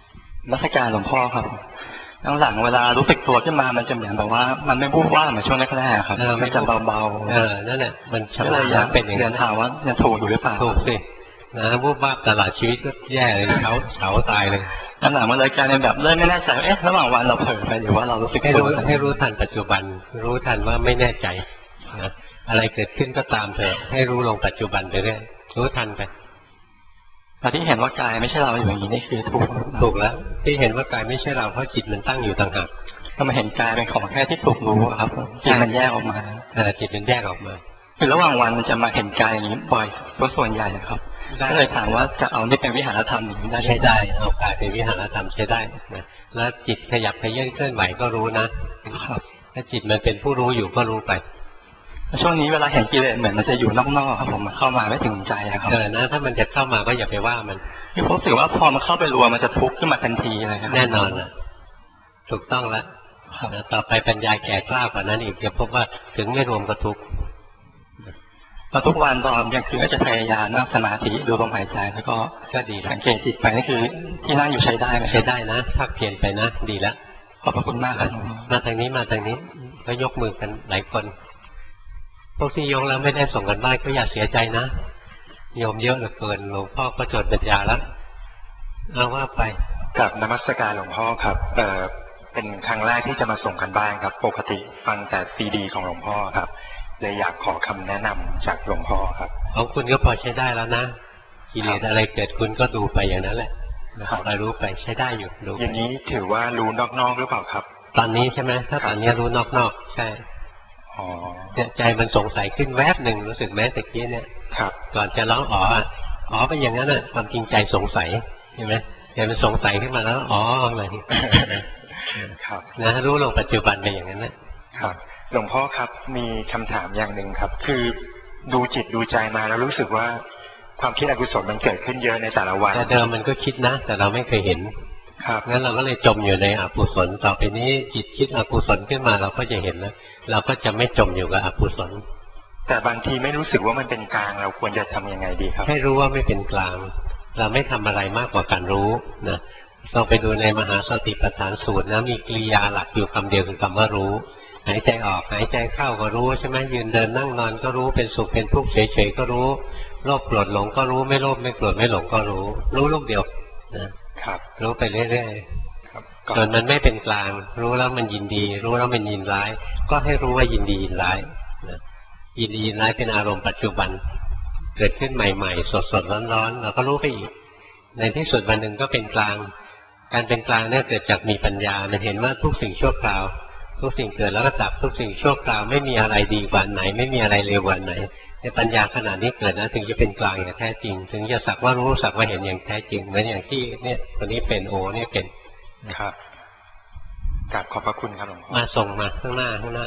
รัชการหลวงพ่อครับหลังเวลารู้สึกตัวขึ้นมามันจะเหมือนแบบว่ามันไม่วูบว่าเหมือนช่วงแรกๆครับมันจะเบาๆนั่นแหละมันชำนาญเป็นอย่างนั้นถามว่ายังถูกอยู่หรือเปล่าถูกสินะวูบวาบตลอดชีวิตก็แย่เลยเฉาตายเลยหลังมันเลยกลายเป็นแบบเริ่มไม่แน่ใจระหว่างวันเราเผลอไปหรือว่าเรารู้สึกให้รู้ทันปัจจุบันรู้ทันว่าไม่แน่ใจนะอะไรเกิดขึ้นก็ตามเถอะให้รู้ลงปัจจุบันไปเรื่อยรู้ทันไปแต่ที่เห็นว่ากายไม่ใช่เราอยู่อย่างนี้นี่คือถูกแล้วที่เห็นว่ากายไม่ใช่เราเพราะจิตมันตั้งอยู่ต่างหากถ้ามาเห็นกายเป็นของแค่ที่ถูกรู้ครับจิตมันแยกออกมาจิตมันแยกออกมาคือระหว่างวันมันจะมาเห็นกายอย่างนี้บ่อยเพราะส่วนใหญ่ครับก็เลยถามว่าจะเอานี่เป็นวิหารธรรมหรือไม่ใช่ได้เอากายเป็นวิหารธรรมใช้ได้นะแล้วจิตขยับขยื่นเคลื่อนไหวก็รู้นะครับถ้าจิตมันเป็นผู้รู้อยู่ก็รู้ไปช่วงนี้เวลาเห็นกิเลสเหมือนมันจะอยู่นอกๆครับผมเข้ามาไม่ถึงใจครับนะถ้ามันจะเข้ามาก็อย่าไปว่ามันที่ผมรู้สึกว่าพอมันเข้าไปรวมมันจะทุกข์ขึ้นมาทันทีเลยครับแน่นอนนะถูกต้องแล้วต่อไปปัญญาแก่กล้ากว่านั้นอีกจะพบว่าถึงไม่รวมก็ทุกข์ทุกวันตอนกลางคืนก็จะพยายามนั่งสมาธิดูลมหายใจแล้วก็ดีสังเกตจิตไปนี่คือที่นั่งอยู่ใช้ได้ไหมใช้ได้นะพักเพียรไปนะดีแล้วขอบพระคุณมากครับมาทางนี้ก็ยกมือกันหลายคนพวกที่ยกแล้วไม่ได้ส่งกันบ้านก็อย่าเสียใจนะโยมเยอะเหลือเกินหลวงพ่อก็จดปัญญาแล้วเอาว่าไปกับนมัสการหลวงพ่อครับเป็นครั้งแรกที่จะมาส่งกันบ้านครับปกติฟังแต่ซีดีของหลวงพ่อครับเลยอยากขอคำแนะนำจากหลวงพ่อครับของคุณก็พอใช้ได้แล้วนะกิเลสอะไรเกิดคุณก็ดูไปอย่างนั้นแหละอะไรรู้ไปใช้ได้อยู่ดูอย่างนี้ถือว่ารู้นอกๆหรือเปล่าครับตอนนี้ใช่ไหมถ้าตอนนี้รู้นอกๆใช่เนี่ยใจมันสงสัยขึ้นแวบหนึ่งรู้สึกแม้แต่กี้เนี่ยก่อนจะร้องอ๋อเป็นอย่างนั้นน่ะความจริงใจสงสัยใช่ไหมใจมันสงสัยขึ้นมาแล้วอะไรครับนะรู้ลงปัจจุบันไปอย่างนั้นนะครับหลวงพ่อครับมีคำถามอย่างหนึ่งครับคือดูจิตดูใจมาแล้วรู้สึกว่าความคิดอกุศลมันเกิดขึ้นเยอะในแต่ละวันแต่เดิมมันก็คิดนะแต่เราไม่เคยเห็นครับงั้นเราก็เลยจมอยู่ในอกุศลต่อไปนี้จิตคิดอกุศลขึ้นมาเราก็จะเห็นแล้วเราก็จะไม่จมอยู่กับอกุศลแต่บางทีไม่รู้สึกว่ามันเป็นกลางเราควรจะทำยังไงดีครับให้รู้ว่าไม่เป็นกลางเราไม่ทำอะไรมากกว่าการรู้นะต้องไปดูในมหาสติปัฏฐานสูตรนะมีกริยาหลักอยู่คำเดียวคือคำว่ารู้หายใจออกหายใจเข้าก็รู้ใช่ไหมยืนเดินนั่งนอนก็รู้เป็นสุขเป็นทุกข์เฉยๆก็รู้โลภโกรธหลงก็รู้ไม่โลภไม่โกรธไม่หลงก็รู้ลูกเดียวนะครับรู้ไปเรื่อยๆส่วนมันไม่เป็นกลางรู้แล้วมันยินดีรู้แล้วมันยินร้ายก็ให้รู้ว่ายินดียินร้ายยินดียินร้ายเป็นอารมณ์ปัจจุบันเกิดขึ้นใหม่ๆสดๆร้อนๆเราก็รู้ไปอีกในที่สุดวันหนึ่งก็เป็นกลางการเป็นกลางเนี่ยเกิดจากมีปัญญามันเห็นว่าทุกสิ่งชั่วคราวทุกสิ่งเกิดแล้วก็ดับทุกสิ่งชั่วคราวไม่มีอะไรดีกว่าไหนไม่มีอะไรเลวกว่าไหนในปัญญาขนาดนี้เกิดนะถึงจะเป็นกลางอย่างแท้จริงถึงจะสักว่ารู้สักว่าเห็นอย่างแท้จริงเหมือนอย่างที่เนี่ยคนนี้เป็นเนี่ยเป็นครับกราบขอบพระคุณครับหลวงพ่อมาส่งมาข้างหน้า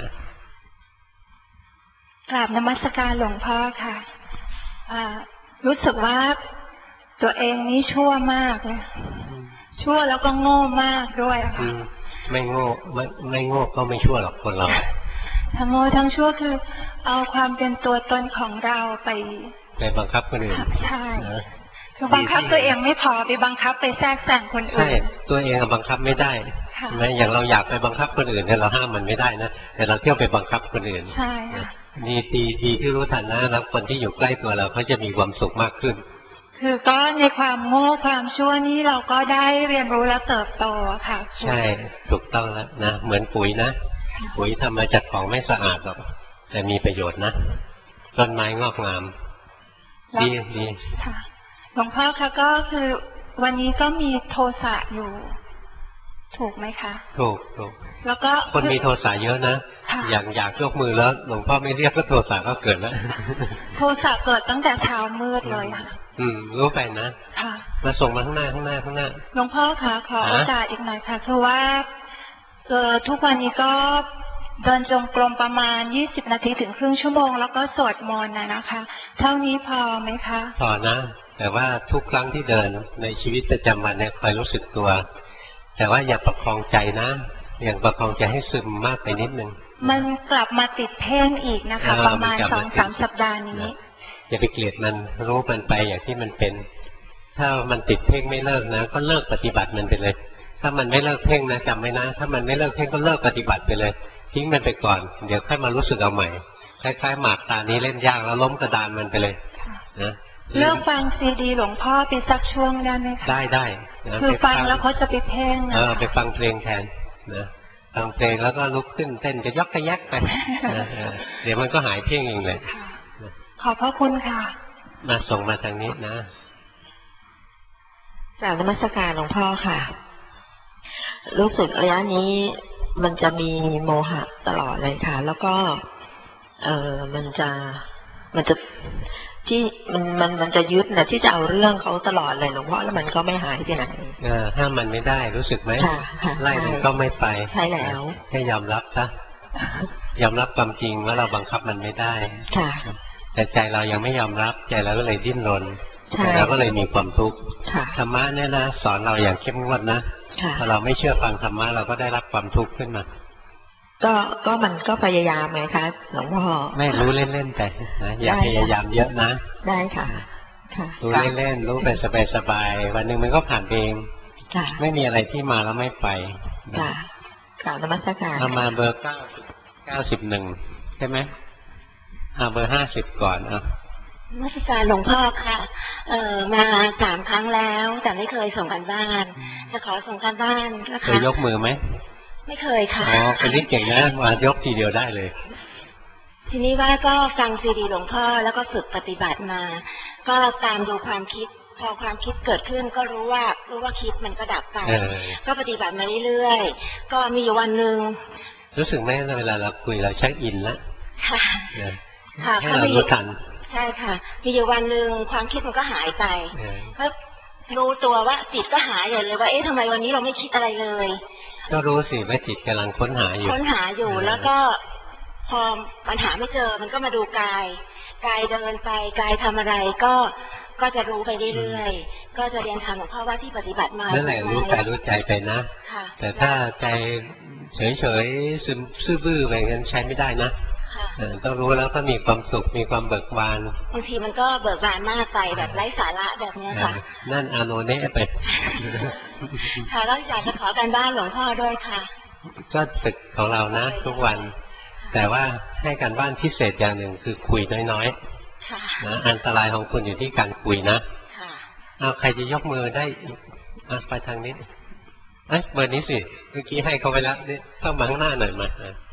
กราบนมัสการหลวงพ่อค่ะรู้สึกว่าตัวเองนี่ชั่วมากเลยชั่วแล้วก็โง่มากด้วยค่ะไม่โง่ไม่โง่ก็ไม่ชั่วหรอกคนเราทั้งโง่ทั้งชั่วคือเอาความเป็นตัวตนของเราไปบังคับคนอื่นใช่คือบังคับตัวเองไม่พอไปบังคับไปแทรกแซงคนอื่นใช่ตัวเองบังคับไม่ได้แม้อย่างเราอยากไปบังคับคนอื่นเนี่ยเราห้ามมันไม่ได้นะแต่เราเที่ยวไปบังคับคนอื่นใช่ค่ะดีที่รู้ทันนะแล้วคนที่อยู่ใกล้ตัวเราเขาจะมีความสุขมากขึ้นคือก็ในความโง่ความชั่วนี้เราก็ได้เรียนรู้และเติบโตค่ะใช่ถูกต้องแล้วนะเหมือนปุ๋ยนะปุ๋ยทำมาจากของไม่สะอาดหรอกแต่มีประโยชน์นะต้นไม้งอกงามดีค่ะหลวงพ่อคะก็คือวันนี้ก็มีโทสะอยู่ถูกไหมคะถูกแล้วก็คนมีโทสะเยอะนะอยากยกมือแล้วหลวงพ่อไม่เรียกก็โทสะก็เกิดแล้วโทสะเกิดตั้งแต่เช้ามืดเลยค่ะรู้ไปนะค่ะมาส่งมาข้างหน้าหลวงพ่อคะขอโอกาสอีกหน่อยค่ะคือว่าทุกวันนี้ก็เดินจงกรมประมาณ20 นาทีถึงครึ่งชั่วโมงแล้วก็สวดมนต์นะคะเท่านี้พอไหมคะพอนะแต่ว่าทุกครั้งที่เดินในชีวิตประจำวันเนี่ยคอยรู้สึกตัวแต่ว่าอย่าประคองใจนะอย่างประคองใจให้ซึมมากไปนิดนึงมันกลับมาติดเพ่งอีกนะคะประมาณ 2-3 สัปดาห์นี้อย่าไปเกลียดมันรู้มันไปอย่างที่มันเป็นถ้ามันติดเพ่งไม่เลิกนะก็เลิกปฏิบัติมันไปเลยถ้ามันไม่เลิกเพ่งนะจำไว้นะถ้ามันไม่เลิกเพ่งก็เลิกปฏิบัติไปเลยทิ้งมันไปก่อนเดี๋ยวค่อยมารู้สึกเอาใหม่คล้ายๆหมากตานี้เล่นยากแล้วล้มกระดานมันไปเลยนะเลิกฟังซีดีหลวงพ่อไปสักช่วงได้ไหมคะได้นะคือฟังแล้วเขาจะไปเพ่งไปฟังเพลงแทนนะฟังเพลงแล้วก็ลุกขึ้นเต้นจะยกกระยักไปเดี๋ยวมันก็หายเพ่งเองเลยขอบพระคุณค่ะมาส่งมาทางนี้นะจากนมัสการหลวงพ่อค่ะรู้สึกระยะนี้มันจะมีโมหะตลอดเลยค่ะแล้วก็มันจะที่มันจะยึดนะที่จะเอาเรื่องเขาตลอดเลยหลวงพ่อแล้วมันก็ไม่หายไปไหนห้ามมันไม่ได้รู้สึกไหมไล่มันก็ไม่ไปใช่แล้วให้ยอมรับซะยอมรับความจริงว่าเราบังคับมันไม่ได้ค่ะแต่ใจเรายังไม่ยอมรับใจเราก็เลยดิ้นรนใจเราก็เลยมีความทุกข์ธรรมะเนี่ยนะสอนเราอย่างเข้มงวดนะถ้าเราไม่เชื่อฟังธรรมะเราก็ได้รับความทุกข์ขึ้นมาก็มันก็พยายามไหมคะหลวงพ่อไม่รู้เล่นๆไปนะอย่าพยายามเยอะนะได้ค่ะรู้เล่นๆรู้ไปสบายๆวันหนึ่งมันก็ผ่านเองไม่มีอะไรที่มาแล้วไม่ไปกราบนมัสการเอามาเบอร์91ใช่ไหมเบอร์50ก่อนนมัสการหลวงพ่อค่ะมา3 ครั้งแล้วแต่ไม่เคยส่งกันบ้านจะขอส่งกันบ้านนะคะเคยยกมือไหมไม่เคยค่ะคนนี้เก่งนะมายกทีเดียวได้เลยทีนี้ว่าก็ฟังซีดีหลวงพ่อแล้วก็ฝึกปฏิบัติมาก็ตามดูความคิดพอความคิดเกิดขึ้นก็รู้ว่าคิดมันก็ดับไปก็ปฏิบัติมาเรื่อยๆก็มีอยู่วันหนึ่งรู้สึกไหมเวลาเราคุยเราชักอินแล้วค่ะให้เรารู้ทันใช่ค่ะมีอยู่วันหนึ่งความคิดมันก็หายไปก็รู้ตัวว่าจิตก็หายเลยว่าทำไมวันนี้เราไม่คิดอะไรเลยก็รู้สิว่าจิตกำลังค้นหาอยู่แล้วก็พอปัญหาไม่เจอมันก็มาดูกายเดินไปกายทำอะไรก็จะรู้ไปเรื่อยๆก็จะเรียนถามหลวงพ่อว่าที่ปฏิบัติมานั่นแหละรู้กายรู้ใจไปนะแต่ถ้าใจเฉยๆซึมซื่อบื้อไปงั้นใช้ไม่ได้นะต้องรู้แล้วก็มีความสุขมีความเบิกบานบางทีมันก็เบิกบานมากไปแบบไร้สาระแบบนี้ค่ะนั่นอาโนเน่ไปค่ะแล้วอยากจะขอการบ้านหลวงพ่อด้วยค่ะก็ฝึกของเรานะทุกวันแต่ว่าให้การบ้านพิเศษอย่างหนึ่งคือคุยน้อยๆนะอันตรายของคุณอยู่ที่การคุยนะเอาใครจะยกมือได้ไปทางนี้เบอร์นี้สิเมื่อกี้ให้เขาไปแล้วนี่เข้ามาข้างหน้าหน่อยมา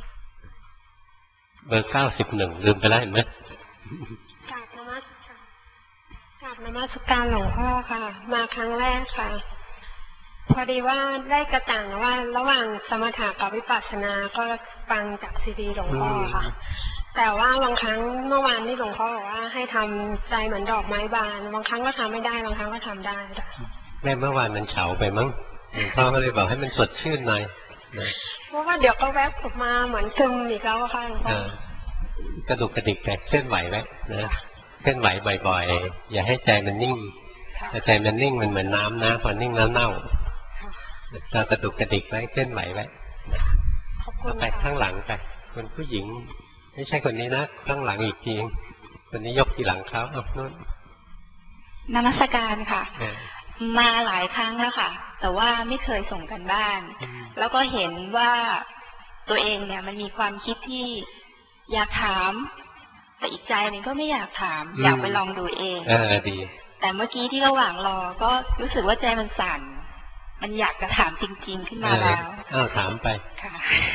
เบอร์91ลืมไปแล้วเห็นไหมกราบนมัสการหลวงพ่อค่ะมาครั้งแรกค่ะพอดีว่าได้กระจ่างว่าระหว่างสมถะกับวิปัสสนาก็ฟังจากซีดีหลวงพ่อค่ะแต่ว่าบางครั้งเมื่อวานที่หลวงพ่อบอกว่าให้ทำใจเหมือนดอกไม้บานบางครั้งก็ทำไม่ได้บางครั้งก็ทำได้แม่เมื่อวานมันเฉาไปมั้งหลวงพ่อก็เลยบอกให้มันสดชื่นหน่อยเพราะว่าเดี๋ยวก็แวบออกมาเหมือนซึมอีกแล้วค่ะหลวงพ่อกระดุกกระดิกไปเคลื่อนไหวไว้นะเคลื่อนไหวบ่อยๆอย่าให้ใจมันนิ่งถ้าใจมันนิ่งมันเหมือนน้ำนะพอนิ่งแล้วเน่าเรากระดุกกระดิกไว้เคลื่อนไหวไว้เอาไปข้างหลังไปคนผู้หญิงไม่ใช่คนนี้นะข้างหลังอีกทีคนนี้ยกทีหลังเขานู่นนมัสการค่ะมาหลายครั้งแล้วค่ะแต่ว่าไม่เคยส่งกันบ้านแล้วก็เห็นว่าตัวเองเนี่ยมันมีความคิดที่อยากถามแต่อีกใจหนึ่งก็ไม่อยากถามอยากไปลองดูเองดีแต่เมื่อกี้ที่ระหว่างรอก็รู้สึกว่าใจมันสั่นมันอยากจะถามจริงๆขึ้นมาแล้วถามไปค่ะ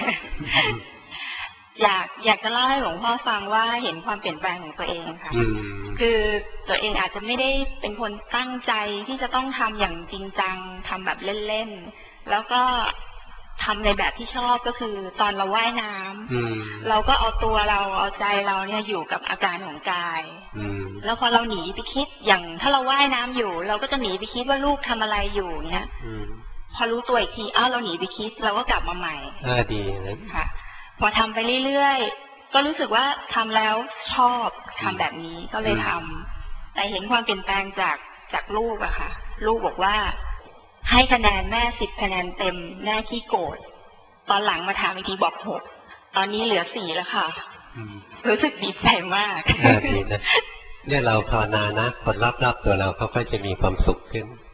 อยากจะเล่าให้หลวงพ่อฟังว่าเห็นความเปลี่ยนแปลงของตัวเองค่ะคือตัวเองอาจจะไม่ได้เป็นคนตั้งใจที่จะต้องทำอย่างจริงจังทำแบบเล่นๆแล้วก็ทำในแบบที่ชอบก็คือตอนเราว่ายน้ำเราก็เอาตัวเราเอาใจเราเนี่ยอยู่กับอาการของกายแล้วพอเราหนีไปคิดอย่างถ้าเราว่ายน้ำอยู่เราก็จะหนีไปคิดว่าลูกทำอะไรอยู่เนี้ยพอรู้ตัวอีกทีเราหนีไปคิดเราก็กลับมาใหม่ดีค่ะพอทำไปเรื่อยๆก็รู้สึกว่าทำแล้วชอบทำแบบนี้ก็เลยทำแต่เห็นความเปลี่ยนแปลงจากลูกอะค่ะลูกบอกว่าให้คะแนนแม่10 คะแนนเต็มแม่ขี้โกรธตอนหลังมาถามอีกทีบอก6ตอนนี้เหลือ4แล้วค่ะรู้สึกดีใจมากดีนะเนี่ยเราภาวนานะคนรอบๆตัวเราเขาก็จะมีความสุขขึ้น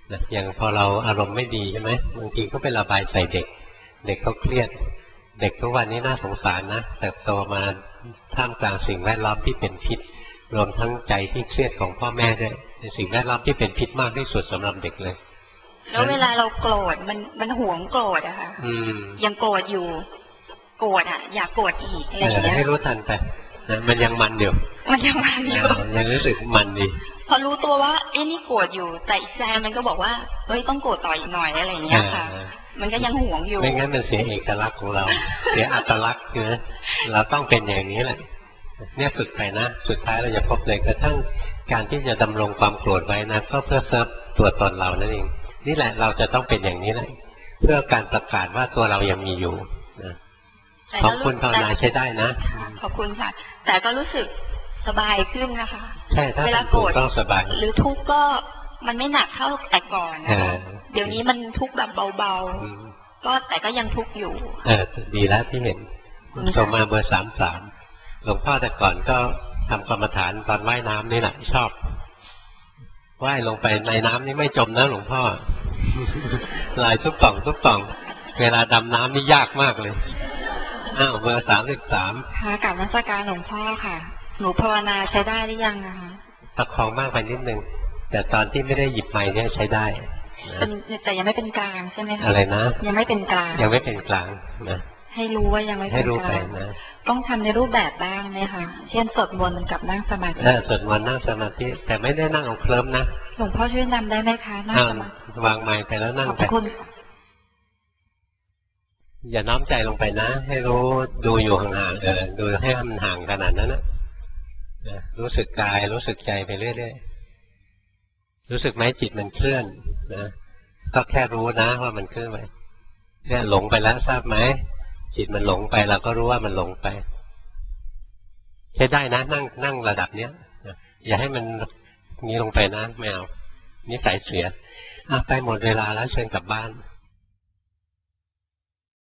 นะอย่างพอเราอารมณ์ไม่ดีใช่ไหมบางทีก็ไประบายใส่เด็กเด็กเขาเครียดเด็กทุกวันนี้น่าสงสารนะแต่โตมาท่ามกลางสิ่งแวดล้อมที่เป็นพิษรวมทั้งใจที่เครียดของพ่อแม่ด้วยเป็นสิ่งแวดล้อมที่เป็นพิษมากที่สุดสำหรับเด็กเลยแล้วเวลาเราโกรธมันหวงโกรธอะค่ะยังโกรธอยู่โกรธอะอยากโกรธอีกอะไรอย่างเงี้ยให้รู้ทันไปนะมันยังมันอยู่ยังรู้สึกมันดีพอรู้ตัวว่านี่โกรธอยู่แต่อีกใจมันก็บอกว่าเฮ้ยต้องโกรธต่ออีกหน่อยอะไรอย่างเงี้ยค่ะมันก็ยังหวงอยู่ไม่งั้นมันเสียเอกลักษณ์ของเรา เสียอัตลักษณ์นะเราต้องเป็นอย่างนี้แหละเนี่ยฝึกไปนะสุดท้ายเราจะพบเลยกระทั่งการที่จะดำรงความโกรธไว้นะก็เพื่อเซิร์ฟตัวตนเรานั่นเองนี่แหละเราจะต้องเป็นอย่างนี้แหละเพื่อการประกาศว่าตัวเรายังมีอยู่นะของคุณภาวนาใช้ได้นะขอบคุณค่ะแต่ก็รู้สึกสบายขึ้นนะคะใช่ถ้าเวลาโกรธก็สบายหรือทุกข์ก็มันไม่หนักเท่าแต่ก่อนนะคะเดี๋ยวนี้มันทุกข์แบบเบาๆก็แต่ก็ยังทุกข์อยู่ดีแล้วที่เห็นส่งมาเบอร์33หลวงพ่อแต่ก่อนก็ทำกรรมฐานตอนว่ายน้ำนี่แหละชอบว่ายลงไปในน้ำนี่ไม่จมนะหลวงพ่อลายทุกป่องเวลาดำน้ำนี่ยากมากเลยเบอร์33 ค่ะกลับมาสักการหลวงพ่อค่ะหนูภาวนาใช้ได้หรือยังนะคะประคองมากไปนิดนึงแต่ตอนที่ไม่ได้หยิบไม้เนี่ยใช้ได้แต่ยังไม่เป็นกลางใช่ไหมคะอะไรนะยังไม่เป็นกลางนะให้รู้ว่ายังไม่เป็นกลางต้องทำในรูปแบบบ้างไหมคะเช่นสวดมนต์กับนั่งสมาธิสวดมนต์นั่งสมาธิแต่ไม่ได้นั่งเอาเคลิ้มนะหลวงพ่อช่วยนำได้ไหมคะนั่งสมาธิวางไม้ไปแล้วนั่งไปอย่าน้อมใจลงไปนะให้รู้ดูอยู่ห่างๆดูให้มันห่างขนาดนั้นนะรู้สึกกายรู้สึกใจไปเรื่อยๆรู้สึกไหมจิตมันเคลื่อนนะก็แค่รู้นะว่ามันเคลื่อนไปเนี่ยหลงไปแล้วทราบไหมจิตมันหลงไปเราก็รู้ว่ามันหลงไปใช้ได้นะนั่งระดับเนี้ยอย่าให้มันงี้ลงไปนะไม่เอานิสัยเสียไปหมดเวลาแล้วเชิญกลับบ้าน